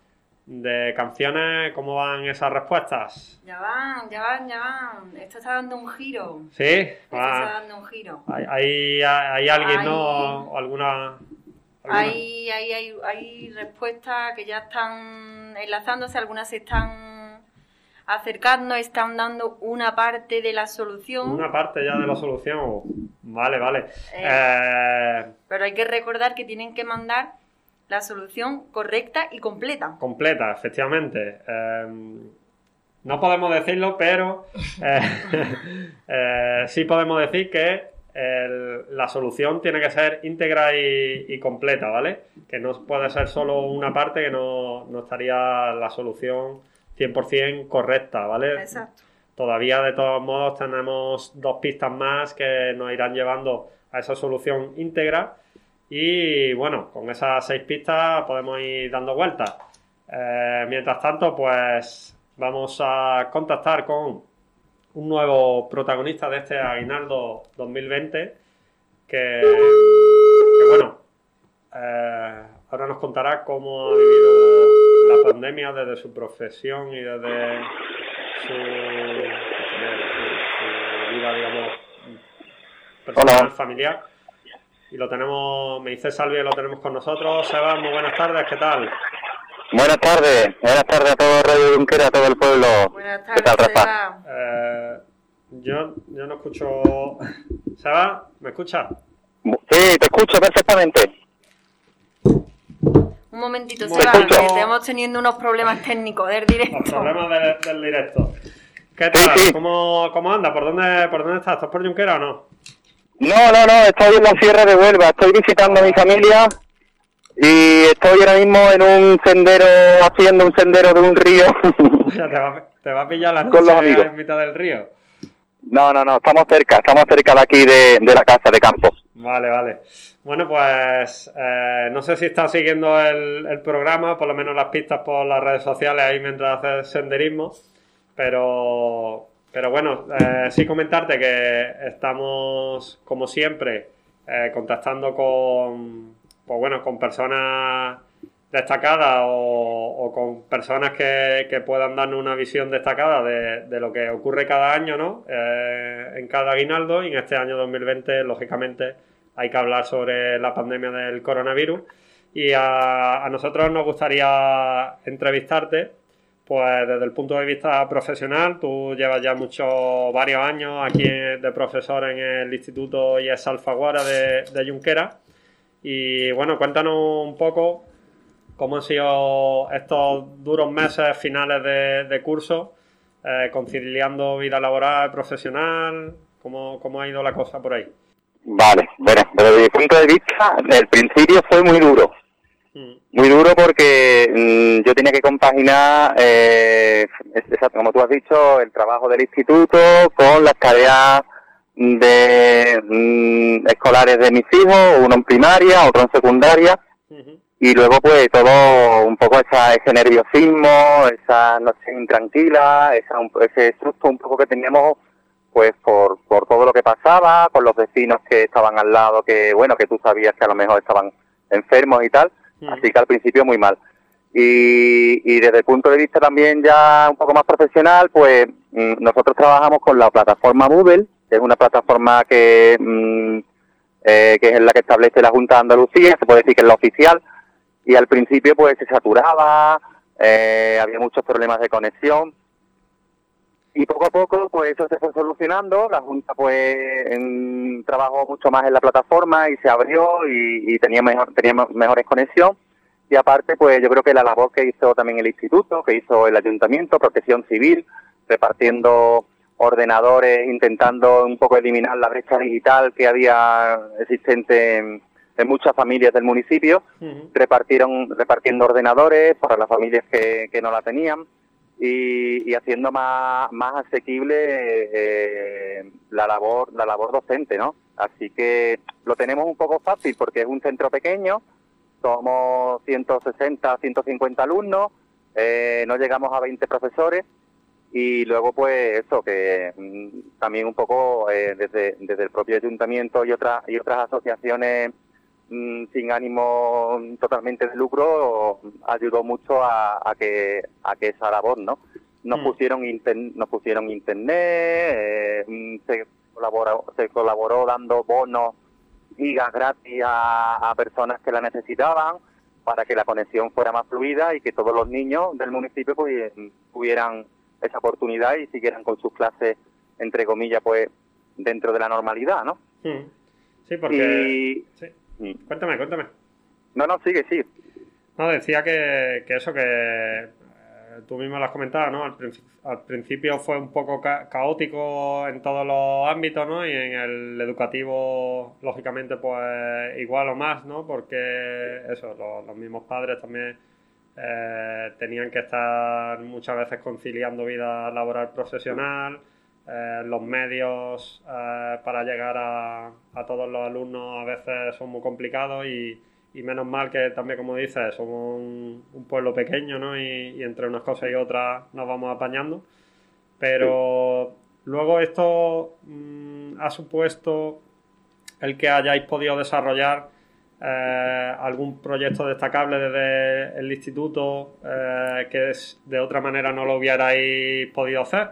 A: de canciones, ¿cómo van esas respuestas?
B: Ya van, ya van, ya van. Esto está dando un giro.
A: ¿Sí?
B: Esto
A: Va.
B: está dando un giro.
A: ¿Hay, hay, hay alguien,
B: Hay-
A: no? ¿O alguna...? alguna?
B: Hay, hay, hay, hay respuestas que ya están enlazándose, algunas se están acercando, están dando una parte de la solución.
A: Una parte ya de la solución. Vale, vale.
B: Eh.
A: Eh,
B: Pero hay que recordar que tienen que mandar la solución correcta y completa.
A: completa, efectivamente. Eh, no podemos decirlo, pero eh, eh, sí podemos decir que el- la solución tiene que ser íntegra y, y completa, ¿vale? Que no puede ser solo una parte, que no, no estaría la solución cien por ciento correcta, ¿vale?
B: Exacto.
A: Todavía, de todos modos, tenemos dos pistas más que nos irán llevando a esa solución íntegra. Y bueno, con esas seis pistas podemos ir dando vueltas. Eh, mientras tanto, pues vamos a contactar con un nuevo protagonista de este Aguinaldo dos mil veinte que, que bueno, eh, ahora nos contará cómo ha vivido la pandemia desde su profesión y desde su, su, su vida, digamos, personal, Hola. familiar. Y lo tenemos, me dice Salvi, lo tenemos con nosotros. Sebas, muy buenas tardes, ¿qué tal?
K: Buenas tardes, buenas tardes a todo Radio Junquera, a todo el pueblo.
B: Buenas tardes,
K: ¿qué tal, Rafa?
A: Eh, yo, yo no escucho... ¿Sebas? ¿Me escuchas?
K: Sí, te escucho perfectamente.
B: Un momentito, Sebas, que estamos teniendo unos problemas técnicos del directo.
A: Los problemas de, del directo. ¿Qué tal? Sí, sí. ¿Cómo, ¿Cómo anda? ¿Por dónde, ¿Por dónde estás? ¿Estás por Junquera o no?
K: No, no, no, estoy en la Sierra de Huelva, estoy visitando a mi familia y estoy ahora mismo en un sendero, haciendo un sendero de un río.
A: Ya te va, te va a pillar la noche en mitad del río.
K: No, no, no, estamos cerca, estamos cerca de aquí de, de la casa de campo.
A: Vale, vale. Bueno, pues eh, no sé si estás siguiendo el, el programa, por lo menos las pistas por las redes sociales ahí mientras haces senderismo, pero... Pero bueno, eh, sí comentarte que estamos, como siempre, eh, contactando con, pues bueno, con personas destacadas o, o con personas que, que puedan darnos una visión destacada de, de lo que ocurre cada año, ¿no? Eh, en cada aguinaldo, y en este año dos mil veinte, lógicamente, hay que hablar sobre la pandemia del coronavirus. Y a, a nosotros nos gustaría entrevistarte. Pues desde el punto de vista profesional, tú llevas ya muchos, varios años aquí de profesor en el Instituto I E S Alfaguara de, de Junquera. Y bueno, cuéntanos un poco cómo han sido estos duros meses finales de, de curso, eh, conciliando vida laboral, profesional, cómo, cómo ha ido la cosa por ahí.
K: Vale, bueno, desde mi punto de vista, el principio fue muy duro. Muy duro porque mmm, yo tenía que compaginar, eh, como tú has dicho, el trabajo del instituto con las tareas de mmm, escolares de mis hijos, uno en primaria, otro en secundaria, uh-huh. Y luego pues todo un poco esa, ese nerviosismo, esa noche intranquila, esa, ese susto un poco que teníamos pues por, por todo lo que pasaba, con los vecinos que estaban al lado, que bueno, que tú sabías que a lo mejor estaban enfermos y tal. Así que al principio muy mal. Y, y desde el punto de vista también ya un poco más profesional, pues mmm, nosotros trabajamos con la plataforma Moodle, que es una plataforma que, mmm, eh, que es la que establece la Junta de Andalucía, se puede decir que es la oficial, y al principio pues se saturaba, eh, había muchos problemas de conexión, y poco a poco pues eso se fue solucionando, la Junta pues en, trabajó mucho más en la plataforma y se abrió y, y tenía mejor tenía mejores conexión, y aparte pues yo creo que la labor que hizo también el instituto, que hizo el ayuntamiento, Protección Civil, repartiendo ordenadores, intentando un poco eliminar la brecha digital que había existente en, en muchas familias del municipio, uh-huh. repartieron repartiendo ordenadores para las familias que, que no la tenían. Y, y haciendo más más asequible eh, la labor la labor docente, ¿no? Así que lo tenemos un poco fácil porque es un centro pequeño, somos ciento sesenta, ciento cincuenta alumnos, eh, no llegamos a veinte profesores, y luego pues eso, que mm, también un poco eh, desde desde el propio ayuntamiento y otras y otras asociaciones sin ánimo totalmente de lucro ayudó mucho a, a que a que esa labor, ¿no? Nos mm. pusieron inter- nos pusieron internet, eh, se colaboró se colaboró dando bonos gigas gratis a, a personas que la necesitaban para que la conexión fuera más fluida y que todos los niños del municipio pues tuvieran esa oportunidad y siguieran con sus clases, entre comillas, pues dentro de la normalidad, ¿no?
A: Mm. Sí, porque... Y... Sí. Cuéntame, cuéntame.
K: No, no, sigue, sí.
A: No, decía que, que eso que eh, tú mismo lo has comentado, ¿no? Al, princi- al principio fue un poco ca- caótico en todos los ámbitos, ¿no? Y en el educativo, lógicamente, pues igual o más, ¿no? Porque eso, los, los mismos padres también eh, tenían que estar muchas veces conciliando vida laboral profesional. Eh, los medios eh, para llegar a, a todos los alumnos a veces son muy complicados y, y menos mal que también, como dices, somos un, un pueblo pequeño, ¿no? Y, y entre unas cosas y otras nos vamos apañando. Pero luego esto mmm, ha supuesto el que hayáis podido desarrollar eh, algún proyecto destacable desde el instituto eh, que es, de otra manera no lo hubierais podido hacer.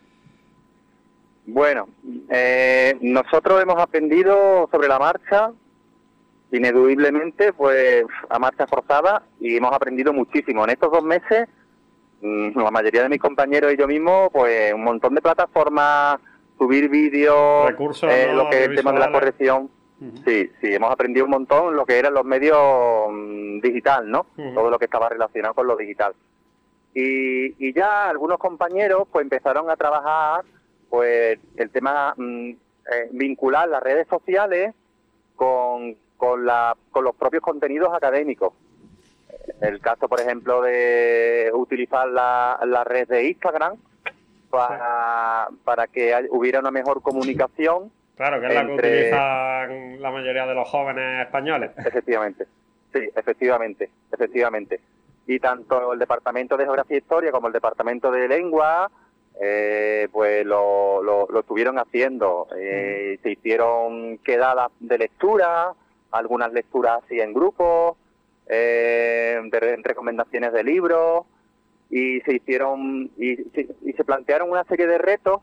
K: Bueno, eh, nosotros hemos aprendido sobre la marcha, ineludiblemente, pues a marcha forzada, y hemos aprendido muchísimo. En estos dos meses, la mayoría de mis compañeros y yo mismo, pues un montón de plataformas, subir vídeos,
A: recursos,
K: eh,
A: ¿no?
K: lo que es el tema de la corrección. Uh-huh. Sí, sí, hemos aprendido un montón lo que eran los medios um, digital, ¿no? Uh-huh. Todo lo que estaba relacionado con lo digital. Y, y ya algunos compañeros pues empezaron a trabajar pues el tema mm, eh, vincular las redes sociales con, con, la, con los propios contenidos académicos. El caso, por ejemplo, de utilizar la, la red de Instagram para, para que hay, hubiera una mejor comunicación.
A: Claro, que es entre... la que utilizan la mayoría de los jóvenes españoles.
K: Efectivamente, sí, efectivamente, efectivamente. Y tanto el Departamento de Geografía e Historia como el Departamento de Lengua, eh, pues lo, lo, lo estuvieron haciendo. Eh, mm. Se hicieron quedadas de lectura, algunas lecturas así en grupos, eh, de recomendaciones de libros, y se hicieron y, y se plantearon una serie de retos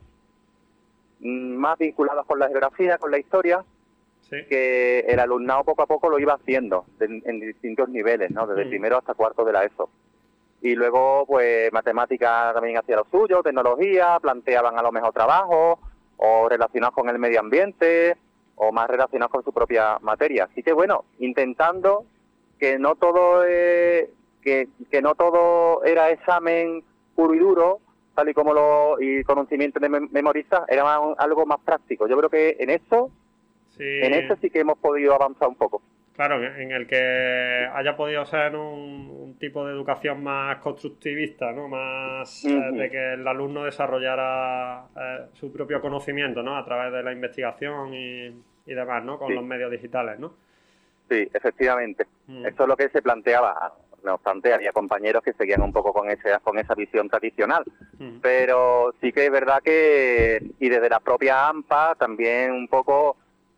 K: más vinculados con la geografía, con la historia, sí, que el alumnado poco a poco lo iba haciendo en, en distintos niveles, ¿no? Desde mm. primero hasta cuarto de la ESO. Y luego, pues, matemáticas también hacía lo suyo, tecnología, planteaban a lo mejor trabajos, o relacionados con el medio ambiente, o más relacionados con su propia materia. Así que, bueno, intentando que no todo eh, que, que no todo era examen puro y duro, tal y como lo y conocimiento de memoristas, era más, algo más práctico. Yo creo que en eso, sí. en eso sí que hemos podido avanzar un poco.
A: Claro, en el que haya podido ser un, un tipo de educación más constructivista, ¿no? Más uh-huh. eh, de que el alumno desarrollara eh, su propio conocimiento, ¿no? A través de la investigación y, y demás, ¿no? Con sí. los medios digitales, ¿no?
K: Sí, efectivamente. Uh-huh. Eso es lo que se planteaba. No obstante, había compañeros que seguían un poco con ese, con esa visión tradicional. Uh-huh. Pero sí que es verdad que, y desde la propia AMPA también un poco,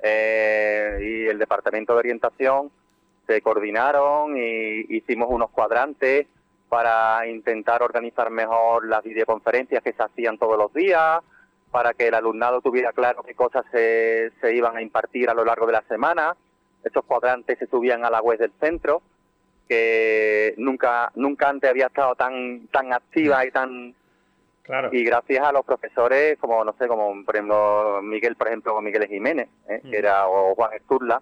K: eh, y el Departamento de Orientación se coordinaron y hicimos unos cuadrantes para intentar organizar mejor las videoconferencias que se hacían todos los días, para que el alumnado tuviera claro qué cosas se, se iban a impartir a lo largo de la semana. Esos cuadrantes se subían a la web del centro, que nunca nunca antes había estado tan tan activa y tan
A: claro.
K: Y gracias a los profesores como no sé como por ejemplo Miguel por ejemplo Miguel Jiménez ¿eh? mm. que era o Juan Esturla,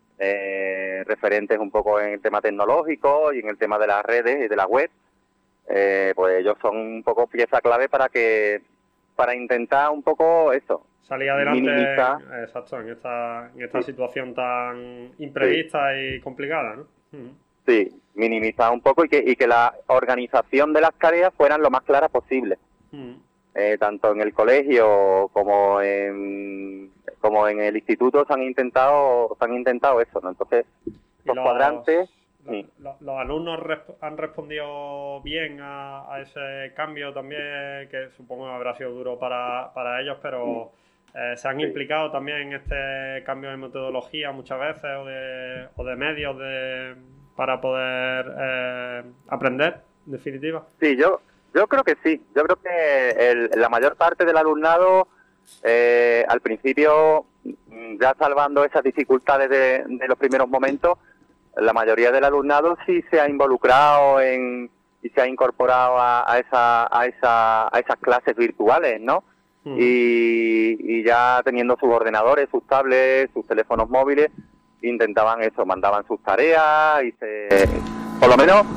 K: eh, referentes un poco en el tema tecnológico y en el tema de las redes y de la web, eh, pues ellos son un poco pieza clave para que para intentar un poco eso
A: salir adelante
K: minimizar.
A: Exacto en esta en esta sí. situación tan imprevista sí. y complicada, ¿no? Mm.
K: Sí, minimizar un poco y que, y que la organización de las tareas fueran lo más claras posible. Mm. Eh, tanto en el colegio como en como en el instituto se han intentado se han intentado eso, ¿no? Entonces, los, los cuadrantes...
A: Los, sí. los, los alumnos resp- han respondido bien a, a ese cambio también, que supongo habrá sido duro para, para ellos, pero... Eh, se han sí. implicado también en este cambio de metodología muchas veces o de, o de medios de... para poder eh, aprender, en definitiva.
K: Sí, yo yo creo que sí. Yo creo que el, la mayor parte del alumnado, eh, al principio, ya salvando esas dificultades de, de los primeros momentos, la mayoría del alumnado sí se ha involucrado en y se ha incorporado a, a, esa, a, esa, a esas clases virtuales, ¿no? Mm. Y, y ya teniendo sus ordenadores, sus tablets, sus teléfonos móviles, intentaban eso, mandaban sus tareas y se, por lo menos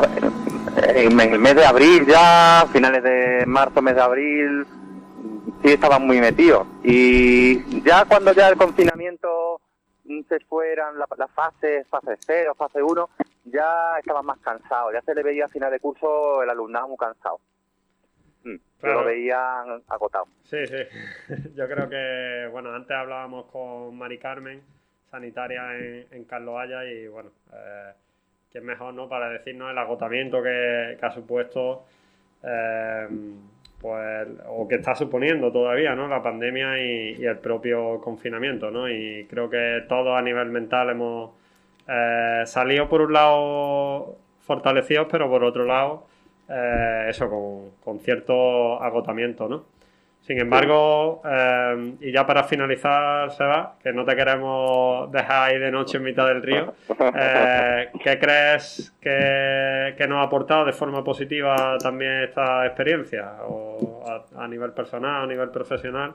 K: en el mes de abril ya, finales de marzo, mes de abril, sí estaban muy metidos. Y ya cuando ya el confinamiento se fueran las la fases, fase cero, fase uno, ya estaban más cansados, ya se le veía a final de curso el alumnado muy cansado. Claro. Lo veían agotado.
A: Sí, sí. Yo creo que, bueno, antes hablábamos con Mari Carmen sanitaria en, en Carlos Haya y bueno, eh, quién mejor, ¿no?, para decirnos el agotamiento que, que ha supuesto eh, pues o que está suponiendo todavía, ¿no?, la pandemia y, y el propio confinamiento, ¿no? Y creo que todos a nivel mental hemos eh, salido por un lado fortalecidos, pero por otro lado eh, eso con, con cierto agotamiento, ¿no? Sin embargo, eh, y ya para finalizar, Seba, que no te queremos dejar ahí de noche en mitad del río, eh, ¿qué crees que, que nos ha aportado de forma positiva también esta experiencia? O a, a nivel personal, a nivel profesional,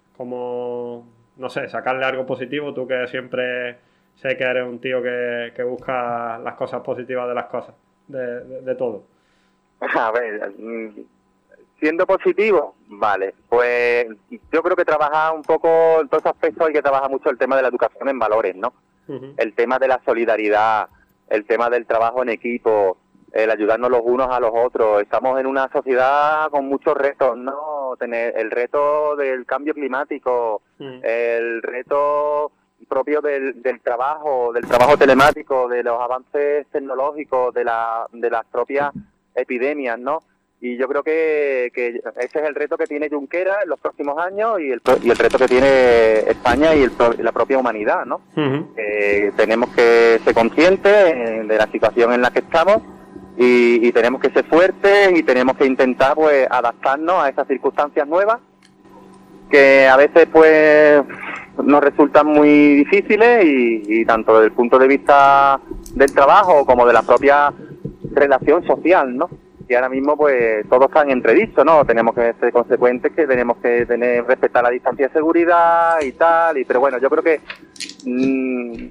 A: como, no sé, sacarle algo positivo, tú que siempre sé que eres un tío que, que busca las cosas positivas de las cosas, de, de, de todo.
K: A ver... Siendo positivo, vale, pues yo creo que trabaja un poco en todos esos aspectos, hay que trabajar mucho el tema de la educación en valores, ¿no? Uh-huh. El tema de la solidaridad, el tema del trabajo en equipo, el ayudarnos los unos a los otros. Estamos en una sociedad con muchos retos, ¿no? Tener el reto del cambio climático, uh-huh. el reto propio del, del trabajo, del trabajo telemático, de los avances tecnológicos, de, la, de las propias epidemias, ¿no? Y yo creo que, que ese es el reto que tiene Junquera en los próximos años y el, y el reto que tiene España y el, la propia humanidad, ¿no? Uh-huh. Eh, tenemos que ser conscientes de la situación en la que estamos y, y tenemos que ser fuertes y tenemos que intentar, pues, adaptarnos a esas circunstancias nuevas que a veces, pues, nos resultan muy difíciles y, y tanto desde el punto de vista del trabajo como de la propia relación social, ¿no? Y ahora mismo, pues, todos están entredichos, ¿no? Tenemos que ser consecuentes, que tenemos que tener respetar la distancia de seguridad y tal, y pero bueno, yo creo que mmm,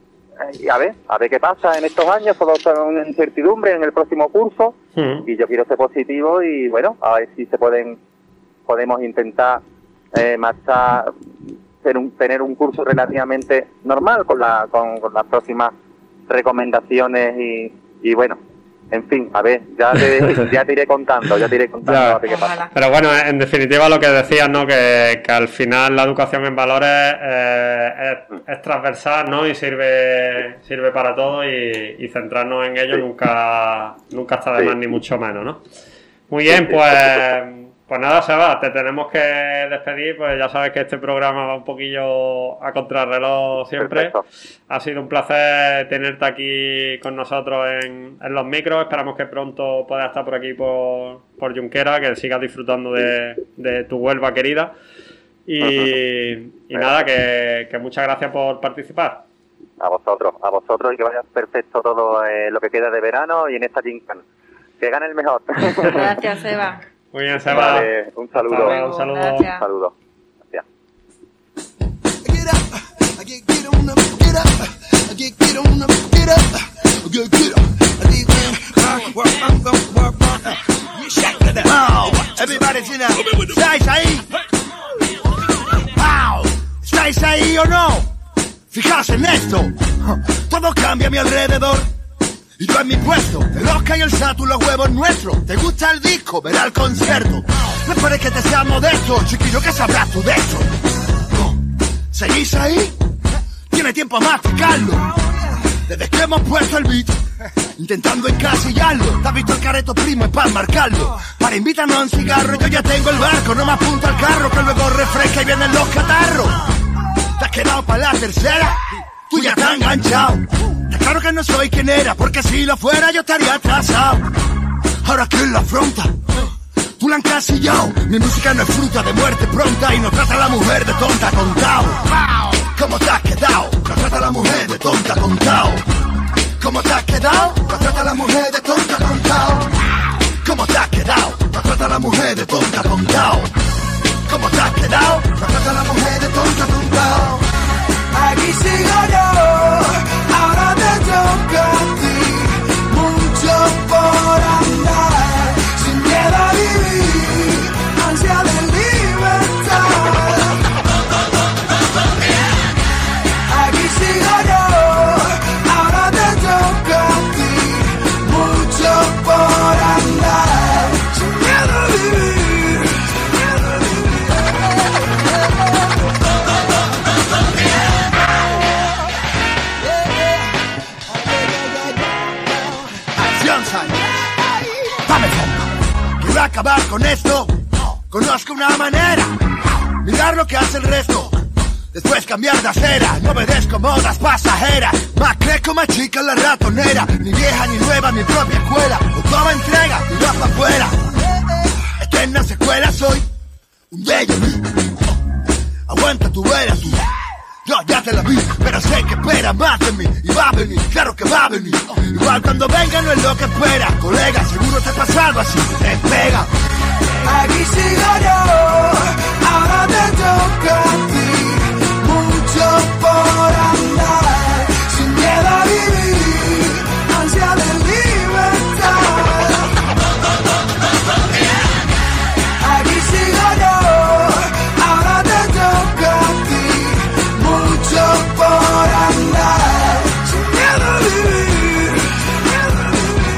K: a ver, a ver qué pasa en estos años, todos son una incertidumbre en el próximo curso, uh-huh. y yo quiero ser positivo y bueno, a ver si se pueden, podemos intentar eh, marchar, tener un, tener un curso relativamente normal con la, con, con las próximas recomendaciones y, y bueno. En fin, a ver, ya te, ya te iré contando, ya te iré contando
A: ya.
K: a ver qué pasa.
A: Pero bueno, en definitiva lo que decías, ¿no? Que, que al final la educación en valores eh, es, es transversal, ¿no? Y sirve sirve para todo y, y centrarnos en ello sí. nunca nunca está de más, sí. ni mucho menos, ¿no? Muy bien, sí, pues... Pues nada, Seba, te tenemos que despedir, pues ya sabes que este programa va un poquillo a contrarreloj siempre. Perfecto. Ha sido un placer tenerte aquí con nosotros en, en los micros. Esperamos que pronto puedas estar por aquí por, por Junquera, que sigas disfrutando de, de tu Huelva querida. Y, uh-huh. y nada, que, que muchas gracias por participar.
K: A vosotros, a vosotros y que vaya perfecto todo eh, lo que queda de verano y en esta gincana. Que gane el mejor.
B: Gracias, Seba.
A: Muy bien, Seba.
K: Vale, un saludo.
A: Vale, un saludo.
K: Gracias. Un saludo. Gracias.
H: ¿Estáis ahí? ¿Estáis ahí o no? Fijaos en esto. Todo cambia a mi alrededor. Y yo en mi puesto, el Oscar y el Satu, los huevos nuestros. ¿Te gusta el disco? Verá el concierto. No esperes que te sea modesto, chiquillo, que sabrás tú de esto. No. ¿Seguís ahí? Tiene tiempo a masticarlo. Desde que hemos puesto el beat, intentando encasillarlo. ¿Te has visto el careto primo? Es para marcarlo. Para invitarnos a un cigarro, yo ya tengo el barco. No me apunto al carro, que luego refresca y vienen los catarros. ¿Te has quedado para la tercera? Tú ya estás enganchado. Claro que no soy quien era, porque si lo fuera yo estaría atrasado. Ahora que en la afronta, tú la han encasillado. Mi música no es fruta de muerte pronta y nos trata la mujer de tonta contao. ¿Cómo te has quedado? Nos trata la mujer de tonta contao. ¿Cómo te has quedado? Nos trata la mujer de tonta contao. ¿Cómo te has quedado? Nos trata la mujer de tonta contao. ¿Cómo te has quedado? Nos trata la mujer de tonta contao. Aquí sigo yo, ahora te toca a ti, mucho por andar, sin miedo a vivir, ansia de libertad. Aquí sigo yo, ahora te toca a ti, mucho por andar, sin miedo a vivir, sin miedo a vivir. con esto. Conozco una manera, mirar lo que hace el resto. Después cambiar de acera, no obedezco modas pasajeras. Más crezco, más chica en la ratonera. Ni vieja, ni nueva, mi propia escuela. O toma entrega, y va para afuera. Eterna secuela, soy un bello. Aguanta tu vera, tú. Yo ya te la vi, pero sé que espera más de mí. Y va a venir, claro que va a venir. Igual cuando venga no es lo que espera. Colega, seguro te pasa algo así. Despega.
J: Aquí sigo yo, ahora te toca a ti. Mucho por andar, sin miedo a vivir, ansia de libertad. Aquí sigo yo, ahora te toca a ti. Mucho por andar, sin miedo a vivir, sin miedo a vivir.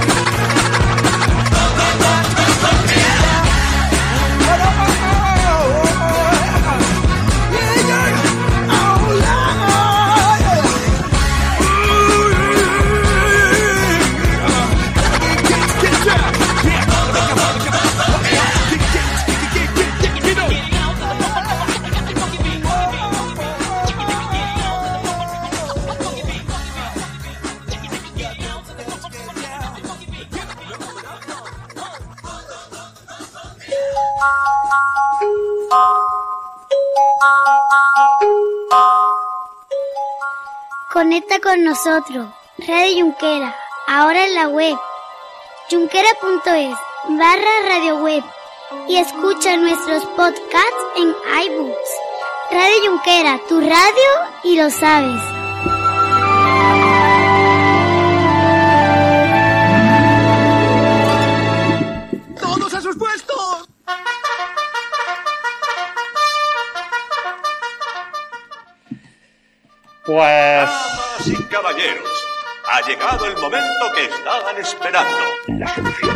E: Conecta con nosotros, Radio Junquera, ahora en la web, junquera punto es barra radio web y escucha nuestros podcasts en iBooks. Radio Junquera, tu radio y lo sabes.
C: ¡Todos a sus puestos!
A: Pues...
D: Damas y caballeros, ha llegado el momento que estaban esperando.
C: La solución.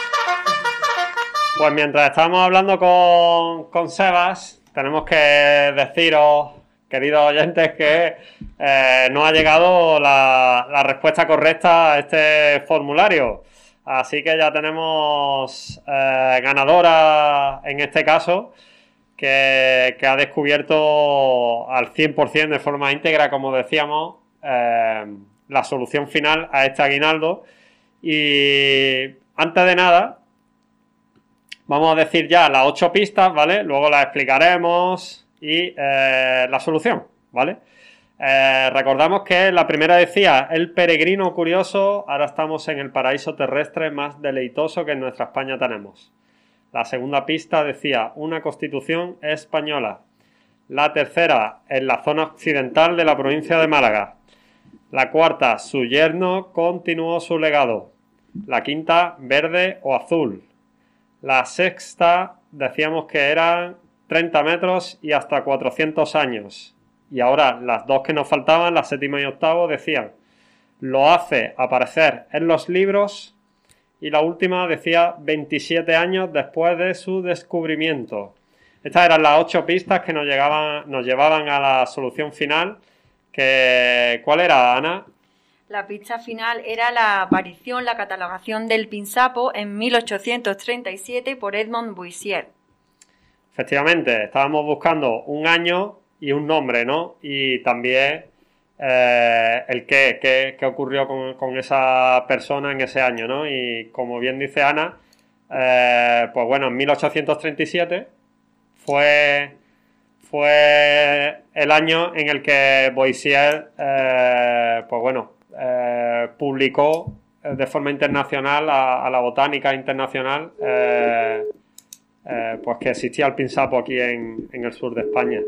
A: Pues mientras estábamos hablando con, con Sebas, tenemos que deciros, queridos oyentes, que eh, no ha llegado la, la respuesta correcta a este formulario. Así que ya tenemos eh, ganadora en este caso, que, que ha descubierto al cien por ciento de forma íntegra, como decíamos, eh, la solución final a este aguinaldo. Y antes de nada, vamos a decir ya las ocho pistas, ¿vale? Luego las explicaremos y eh, la solución, ¿vale? Eh, recordamos que la primera decía el peregrino curioso, ahora estamos en el paraíso terrestre más deleitoso que en nuestra España tenemos. La segunda pista decía una constitución española. La tercera, en la zona occidental de la provincia de Málaga. La cuarta, su yerno continuó su legado. La quinta, verde o azul. La sexta, decíamos que eran treinta metros y hasta cuatrocientos años. Y ahora las dos que nos faltaban, la séptima y octavo, decían lo hace aparecer en los libros. Y la última decía veintisiete años después de su descubrimiento. Estas eran las ocho pistas que nos, llegaban, nos llevaban a la solución final. Que, ¿cuál era, Ana?
B: La pista final era la aparición, la catalogación del pinsapo en mil ochocientos treinta y siete por Edmond Boissier.
A: Efectivamente, estábamos buscando un año y un nombre, ¿no? Y también eh, el qué, qué, qué ocurrió con, con esa persona en ese año, ¿no? Y como bien dice Ana, eh, pues bueno, en mil ochocientos treinta y siete fue, fue el año en el que Boissier, eh, pues bueno, eh, publicó de forma internacional a, a la botánica internacional eh, eh, pues que existía el pinsapo aquí en, en el sur de España.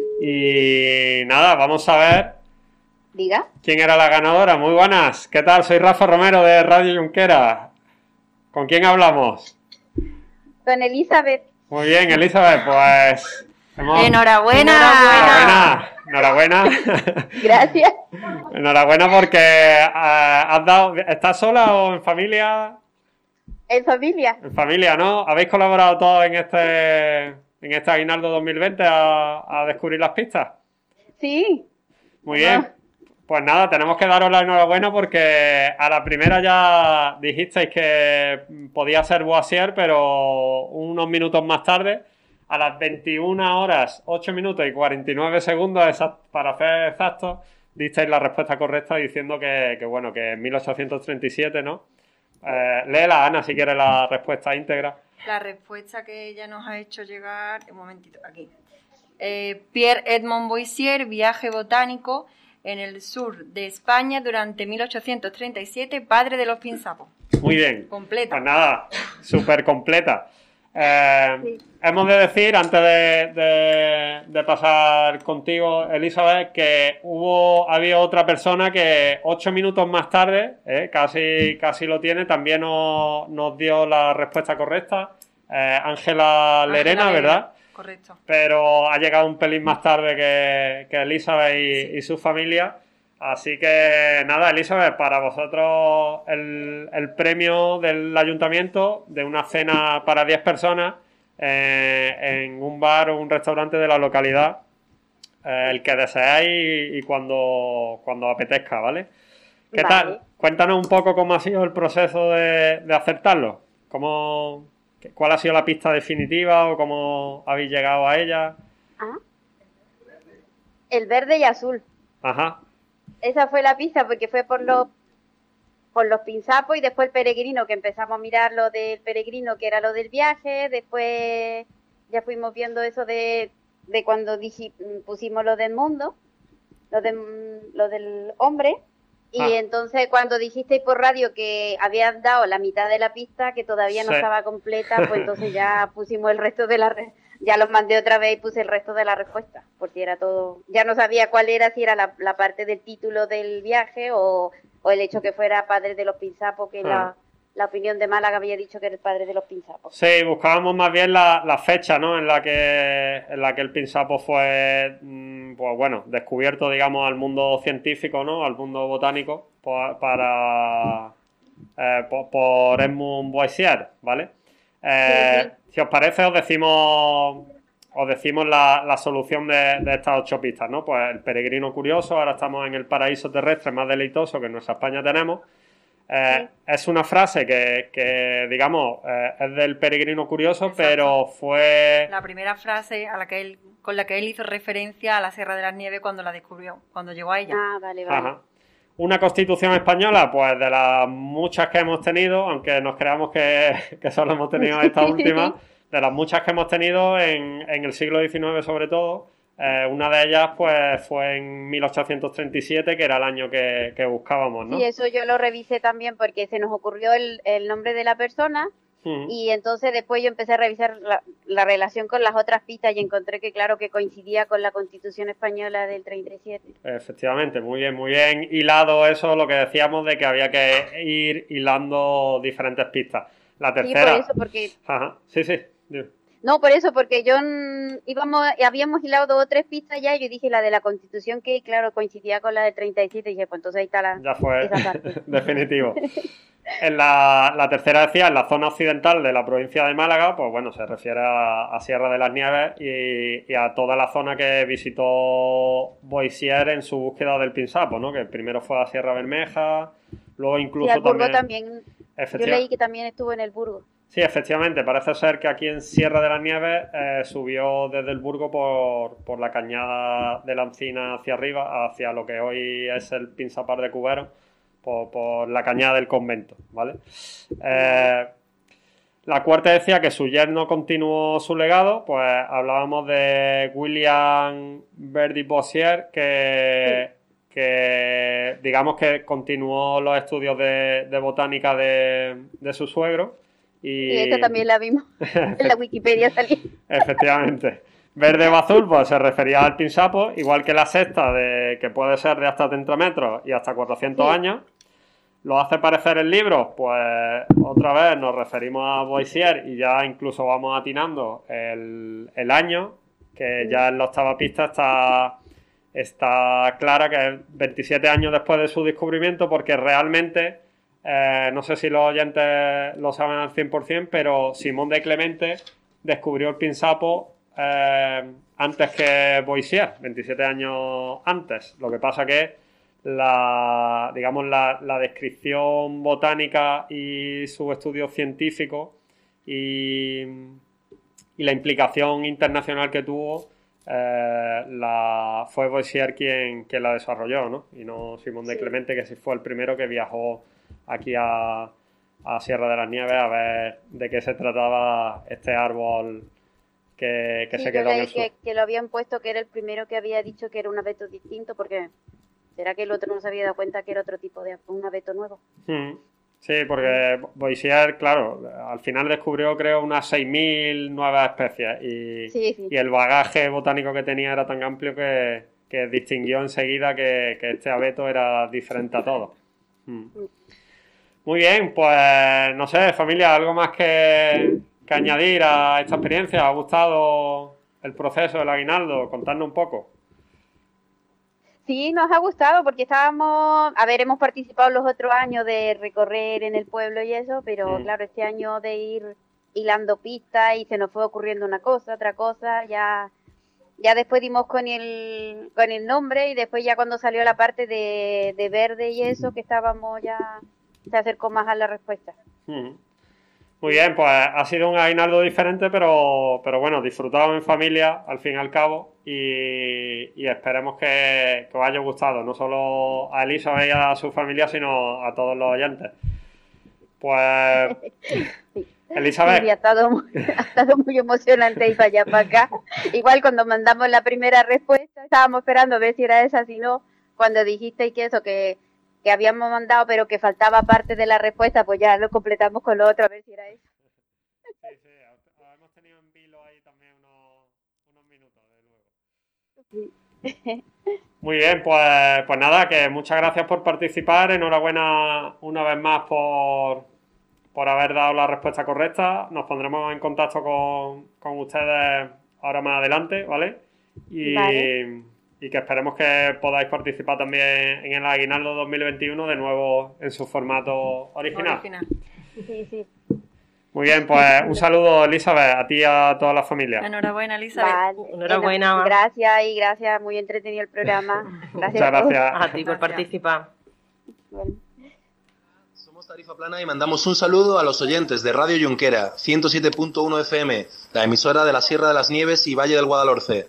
A: Y nada, vamos a ver.
L: Diga.
A: ¿Quién era la ganadora? Muy buenas. ¿Qué tal? Soy Rafa Romero de Radio Junquera. ¿Con quién hablamos?
L: Con Elizabeth.
A: Muy bien, Elizabeth, pues... Hemos...
B: ¡Enhorabuena!
A: ¡Enhorabuena! ¡Enhorabuena!
L: Gracias.
A: Enhorabuena porque uh, has dado... ¿Estás sola o en familia?
L: En familia.
A: En familia, ¿no? ¿Habéis colaborado todos en este en este aguinaldo dos mil veinte a, a descubrir las pistas?
L: Sí.
A: Muy bien. Pues nada, tenemos que daros la enhorabuena porque a la primera ya dijisteis que podía ser Boissier, pero unos minutos más tarde, a las veintiuna horas, ocho minutos y cuarenta y nueve segundos, para ser exactos, disteis la respuesta correcta diciendo que, que bueno, que en mil ochocientos treinta y siete, ¿no? Eh, léela, Ana, si quieres la respuesta íntegra.
B: La respuesta que ella nos ha hecho llegar, un momentito, aquí. Eh, Pierre Edmond Boissier, viaje botánico en el sur de España durante mil ochocientos treinta y siete, padre de los pinzapos.
A: Muy bien.
B: Completa.
A: Pues nada, súper completa. Eh, sí. Hemos de decir, antes de, de, de pasar contigo, Elizabeth, que hubo había otra persona que ocho minutos más tarde, eh, casi, casi lo tiene, también nos, nos dio la respuesta correcta. Ángela eh, Lerena, ¿verdad?
B: Correcto.
A: Pero ha llegado un pelín más tarde que, que Elizabeth y, sí. y su familia. Así que nada, Elizabeth, para vosotros el, el premio del ayuntamiento de una cena para diez personas eh, en un bar o un restaurante de la localidad, eh, el que deseáis y, y cuando, cuando apetezca, ¿vale? ¿Qué vale. tal? Cuéntanos un poco cómo ha sido el proceso de, de acertarlo. ¿Cómo, ¿Cuál ha sido la pista definitiva o cómo habéis llegado a ella?
L: Ah. El verde y azul.
A: Ajá.
L: Esa fue la pista porque fue por los por los pinzapos y después el peregrino, que empezamos a mirar lo del peregrino, que era lo del viaje. Después ya fuimos viendo eso de, de cuando dije, pusimos lo del mundo, lo, de, lo del hombre. Y ah. entonces cuando dijisteis por radio que habían dado la mitad de la pista, que todavía no sí. estaba completa, pues entonces ya pusimos el resto de la... Re- ya los mandé otra vez y puse el resto de la respuesta, porque era todo... Ya no sabía cuál era, si era la, la parte del título del viaje o, o el hecho que fuera padre de los pinzapos, que ah. la, la opinión de Málaga había dicho que era el padre de los pinzapos.
A: Sí, buscábamos más bien la, la fecha, ¿no? En la que en la que el pinzapo fue, pues bueno, descubierto, digamos, al mundo científico, ¿no? Al mundo botánico, por, para... Eh, por, por Edmond Boissier, ¿vale? Eh, sí, sí. Si os parece, os decimos os decimos la, la solución de, de estas ocho pistas, ¿no? Pues el peregrino curioso, ahora estamos en el paraíso terrestre más deleitoso que en nuestra España tenemos. Eh, sí. Es una frase que, que digamos, eh, es del peregrino curioso, exacto. Pero fue...
B: La primera frase a la que él, con la que él hizo referencia a la Sierra de las Nieves cuando la descubrió, cuando llegó a ella.
L: Ah, vale, vale.
A: Ajá. Una constitución española, pues de las muchas que hemos tenido, aunque nos creamos que, que solo hemos tenido esta última, de las muchas que hemos tenido en, en el siglo diecinueve sobre todo, eh, una de ellas pues fue en mil ochocientos treinta y siete, que era el año que, que buscábamos, ¿no?
L: Sí, eso yo lo revisé también porque se nos ocurrió el, el nombre de la persona. Uh-huh. Y entonces después yo empecé a revisar la, la relación con las otras pistas y encontré que claro que coincidía con la Constitución Española del treinta y siete.
A: Efectivamente, muy bien, muy bien hilado eso, lo que decíamos de que había que ir hilando diferentes pistas. La tercera...
L: Sí, por eso, porque...
A: Ajá, sí, sí. Dime.
L: No, por eso, porque yo íbamos, habíamos hilado dos o tres pistas ya y yo dije la de la Constitución que claro coincidía con la del treinta y siete y dije pues entonces ahí está la...
A: Ya fue definitivo. En la, la tercera decía, en la zona occidental de la provincia de Málaga, pues bueno, se refiere a, a Sierra de las Nieves y, y a toda la zona que visitó Boissier en su búsqueda del pinzapo, ¿no? Que primero fue a Sierra Bermeja, luego incluso
L: y al Burgo
A: también...
L: también. Yo leí que también estuvo en el Burgo.
A: Sí, efectivamente, parece ser que aquí en Sierra de las Nieves eh, subió desde el Burgo por, por la cañada de la Encina hacia arriba, hacia lo que hoy es el Pinzapar de Cubero. Por, por la cañada del convento, ¿vale? Eh, la cuarta decía que su yerno continuó su legado, pues hablábamos de William Verdi Boissier, que, sí. que digamos que continuó los estudios de, de botánica de, de su suegro. Y,
L: y esta también la vimos en la Wikipedia salió.
A: Efectivamente. Verde o azul, pues se refería al pinzapo, igual que la sexta, de que puede ser de hasta treinta metros y hasta cuatrocientos sí. años. ¿Lo hace parecer el libro? Pues otra vez nos referimos a Boissier y ya incluso vamos atinando el, el año, que ya en la octava pista está, está clara que es veintisiete años después de su descubrimiento, porque realmente, eh, no sé si los oyentes lo saben al cien por ciento, pero Simón de Clemente descubrió el pinzapo Eh, antes que Boissier, veintisiete años antes. Lo que pasa que la digamos la, la descripción botánica y sus estudios científicos y, y la implicación internacional que tuvo eh, la, fue Boissier quien, quien la desarrolló, ¿no? Y no Simón de
L: Sí.
A: Clemente, que sí fue el primero que viajó aquí a, a Sierra de las Nieves a ver de qué se trataba este árbol que, que
L: Sí,
A: se
L: yo
A: quedó en
L: leí
A: el sur.
L: que, que lo habían puesto, que era el primero que había dicho que era un abeto distinto, porque será que el otro no se había dado cuenta que era otro tipo de un abeto nuevo.
A: Mm. Sí, porque Boissier, claro, al final descubrió, creo, unas seis mil nuevas especies y,
L: Sí, sí.
A: y el bagaje botánico que tenía era tan amplio que, que distinguió enseguida que, que este abeto era diferente a todos. Mm. Muy bien, pues no sé, familia, ¿algo más que, que añadir a esta experiencia? ¿Os ha gustado el proceso del aguinaldo? Contadnos un poco.
L: Sí, nos ha gustado porque estábamos, a ver, hemos participado los otros años de recorrer en el pueblo y eso, pero
A: Mm.
L: claro, este año de ir hilando pistas y se nos fue ocurriendo una cosa, otra cosa, ya ya después dimos con el con el nombre y después ya cuando salió la parte de, de verde y eso, que estábamos ya, se acercó más a la respuesta.
A: Mm. Muy bien, pues ha sido un aguinaldo diferente, pero, pero bueno, disfrutado en familia, al fin y al cabo, y, y esperemos que, que os haya gustado, no solo a Elizabeth y a su familia, sino a todos los oyentes. Pues, Elizabeth.
L: Sí, ha estado, muy- ha estado muy emocionante ir para allá, para acá. Igual cuando mandamos la primera respuesta, estábamos esperando a ver si era esa, si no, cuando dijiste que eso, que, que habíamos mandado, pero que faltaba parte de la respuesta, pues ya lo completamos con lo otro, a ver si era eso.
A: Sí, sí, hemos tenido en vilo ahí también unos, unos minutos, de luego. Muy bien, pues, pues nada, que muchas gracias por participar, enhorabuena una vez más por, por haber dado la respuesta correcta. Nos pondremos en contacto con, con ustedes ahora más adelante, ¿vale? Y,
L: Vale.
A: y que esperemos que podáis participar también en el Aguinaldo dos mil veintiuno de nuevo en su formato original.
B: Original.
L: Sí, sí.
A: Muy bien, pues un saludo, Elizabeth, a ti y a toda la familia.
B: Enhorabuena, Elizabeth.
L: Vale.
F: Enhorabuena.
L: Bueno, gracias y gracias, muy entretenido el programa. Gracias
A: Muchas
L: a todos.
A: gracias.
F: A ti por participar.
L: Bueno.
M: Somos Tarifa Plana y mandamos un saludo a los oyentes de Radio Junquera, ciento siete punto uno F M, la emisora de la Sierra de las Nieves y Valle del Guadalhorce.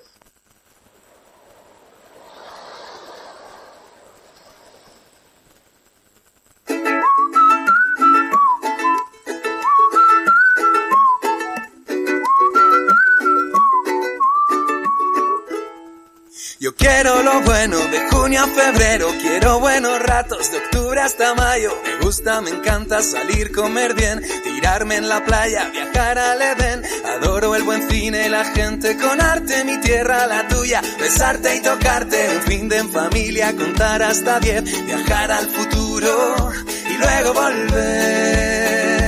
I: Yo quiero lo bueno de junio a febrero, quiero buenos ratos de octubre hasta mayo. Me gusta, me encanta salir, comer bien, tirarme en la playa, viajar al Edén. Adoro el buen cine, la gente con arte, mi tierra, la tuya, besarte y tocarte. Un fin de en familia, contar hasta diez, viajar al futuro y luego volver.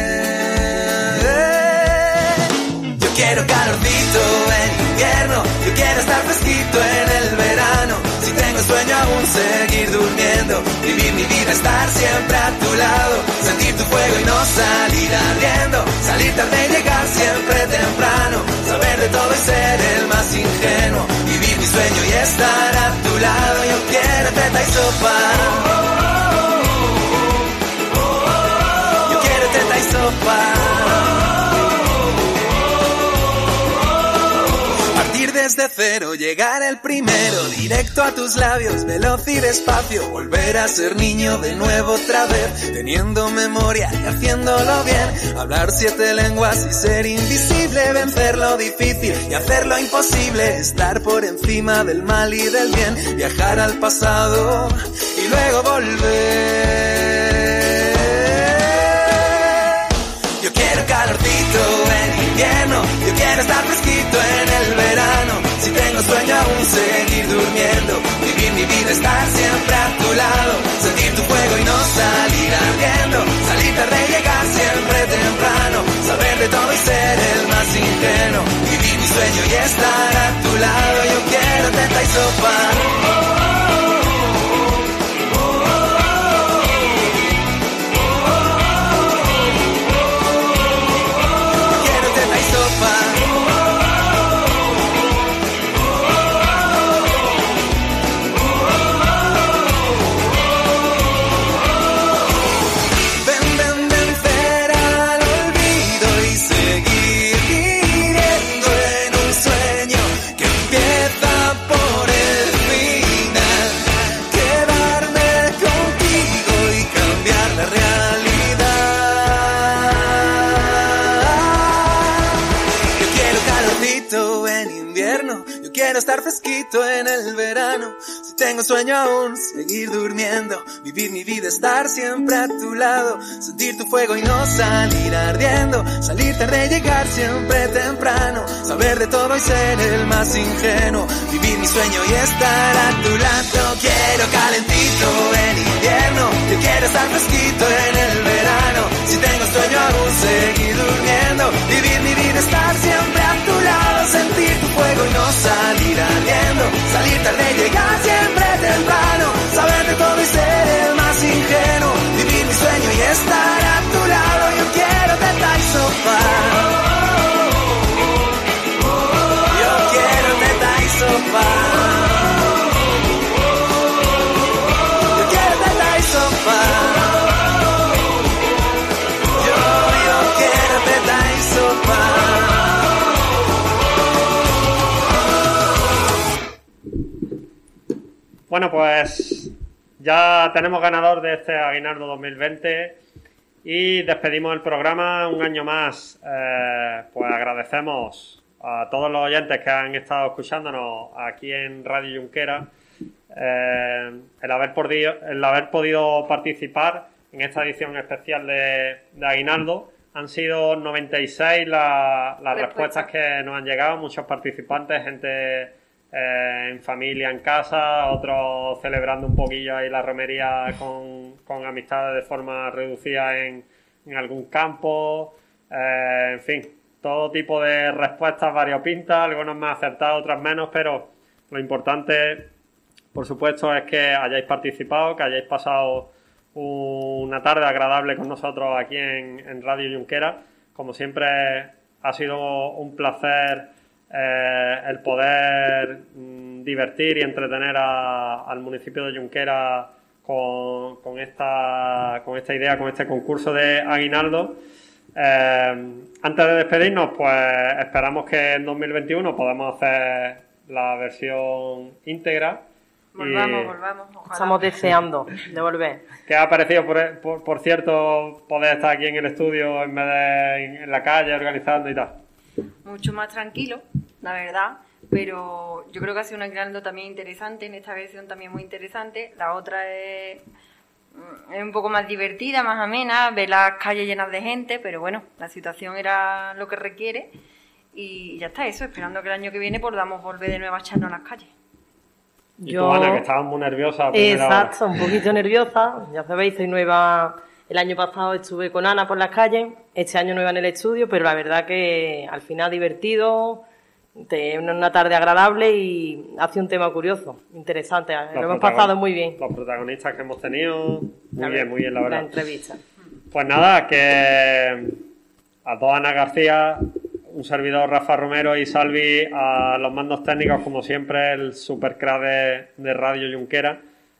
I: Yo quiero calorcito en invierno, yo quiero estar fresquito en el verano. Si tengo sueño aún seguir durmiendo, vivir mi vida, estar siempre a tu lado, sentir tu fuego y no salir ardiendo, salir tarde y llegar siempre temprano, saber de todo y ser el más ingenuo, vivir mi sueño y estar a tu lado. Yo quiero teta y sopa, yo quiero teta y sopa. Desde cero, llegar el primero, directo a tus labios, veloz y despacio, volver a ser niño de nuevo otra vez, teniendo memoria y haciéndolo bien, hablar siete lenguas y ser invisible, vencer lo difícil y hacer lo imposible, estar por encima del mal y del bien, viajar al pasado y luego volver. Yo quiero calorcito en invierno, yo quiero estar fresquito en el verano. Si tengo sueño aún seguir durmiendo, vivir mi vida, estar siempre a tu lado, sentir tu fuego y no salir ardiendo, salir tarde y llegar siempre temprano, saber de todo y ser el más ingenuo, vivir mi sueño y estar a tu lado. Yo quiero teta y sopa. fresquito en el verano. Si tengo sueño aún, seguir durmiendo, vivir mi vida, estar siempre a tu lado, sentir tu fuego y no salir ardiendo, salir tarde y llegar siempre temprano, saber de todo y ser el más ingenuo, vivir mi sueño y estar a tu lado. Quiero calentito en invierno, yo quiero estar fresquito en el verano. Si tengo sueño aún, seguir durmiendo, vivir mi vida, estar siempre a tu lado, sentir tu fuego y no salir ardiendo, salir tarde y llegar siempre temprano, saber de todo y ser el más ingenuo, vivir mi sueño y estar a tu lado. Yo quiero teta y sopa, yo quiero teta y sopa, yo quiero teta y sopa, yo, yo quiero teta y sopa.
A: Bueno, pues ya tenemos ganador de este Aguinaldo dos mil veinte y despedimos el programa un año más. Eh, pues agradecemos a todos los oyentes que han estado escuchándonos aquí en Radio Junquera eh, el, haber podido, el haber podido participar en esta edición especial de, de Aguinaldo. Han sido noventa y seis la, las respuestas que nos han llegado, muchos participantes, gente... Eh, en familia, en casa, otros celebrando un poquillo ahí la romería con, con amistades de forma reducida en, en algún campo, eh, en fin, todo tipo de respuestas variopintas, algunas más acertadas, otras menos, pero lo importante, por supuesto, es que hayáis participado, que hayáis pasado una tarde agradable con nosotros aquí en, en Radio Junquera. Como siempre, ha sido un placer Eh, el poder mm, divertir y entretener a, al municipio de Junquera con, con, esta, con esta idea, con este concurso de Aguinaldo. Eh, antes de despedirnos, pues esperamos que en dos mil veintiuno podamos hacer la versión íntegra.
B: Volvamos, y volvamos. Ojalá.
F: Estamos deseando de volver.
A: ¿Qué ha parecido, por, por, por cierto, poder estar aquí en el estudio en vez de en, en la calle organizando y tal?
B: Mucho más tranquilo, la verdad, pero yo creo que ha sido un Aguinaldo también interesante, en esta versión también muy interesante. La otra es, es un poco más divertida, más amena, ver las calles llenas de gente, pero bueno, la situación era lo que requiere y ya está eso, esperando que el año que viene podamos volver de nuevo a echarnos a las calles.
A: Y yo... tú, Ana, que estabas muy nerviosa.
F: Exacto, un poquito nerviosa, ya sabéis, soy nueva. El año pasado estuve con Ana por las calles, este año nueva en el estudio, pero la verdad que al final divertido, una tarde agradable y hace un tema curioso, interesante, los lo hemos pasado muy bien.
A: Los protagonistas que hemos tenido, muy bien, muy bien, la verdad.
F: La entrevista.
A: Pues nada, que a toda Ana García, un servidor Rafa Romero y Salvi a los mandos técnicos, como siempre, el supercrack de, de Radio Junquera.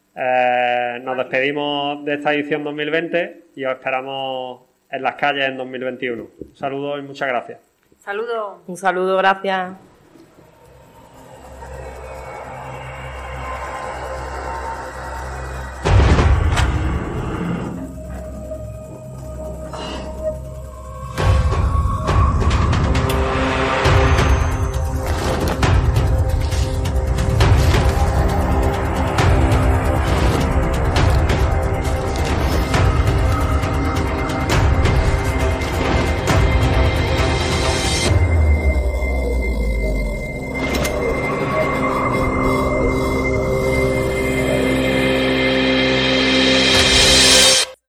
A: Eh, nos despedimos de esta edición dos mil veinte y os esperamos en las calles en dos mil veintiuno. Un saludo y muchas gracias.
B: Saludos.
F: Un saludo, gracias.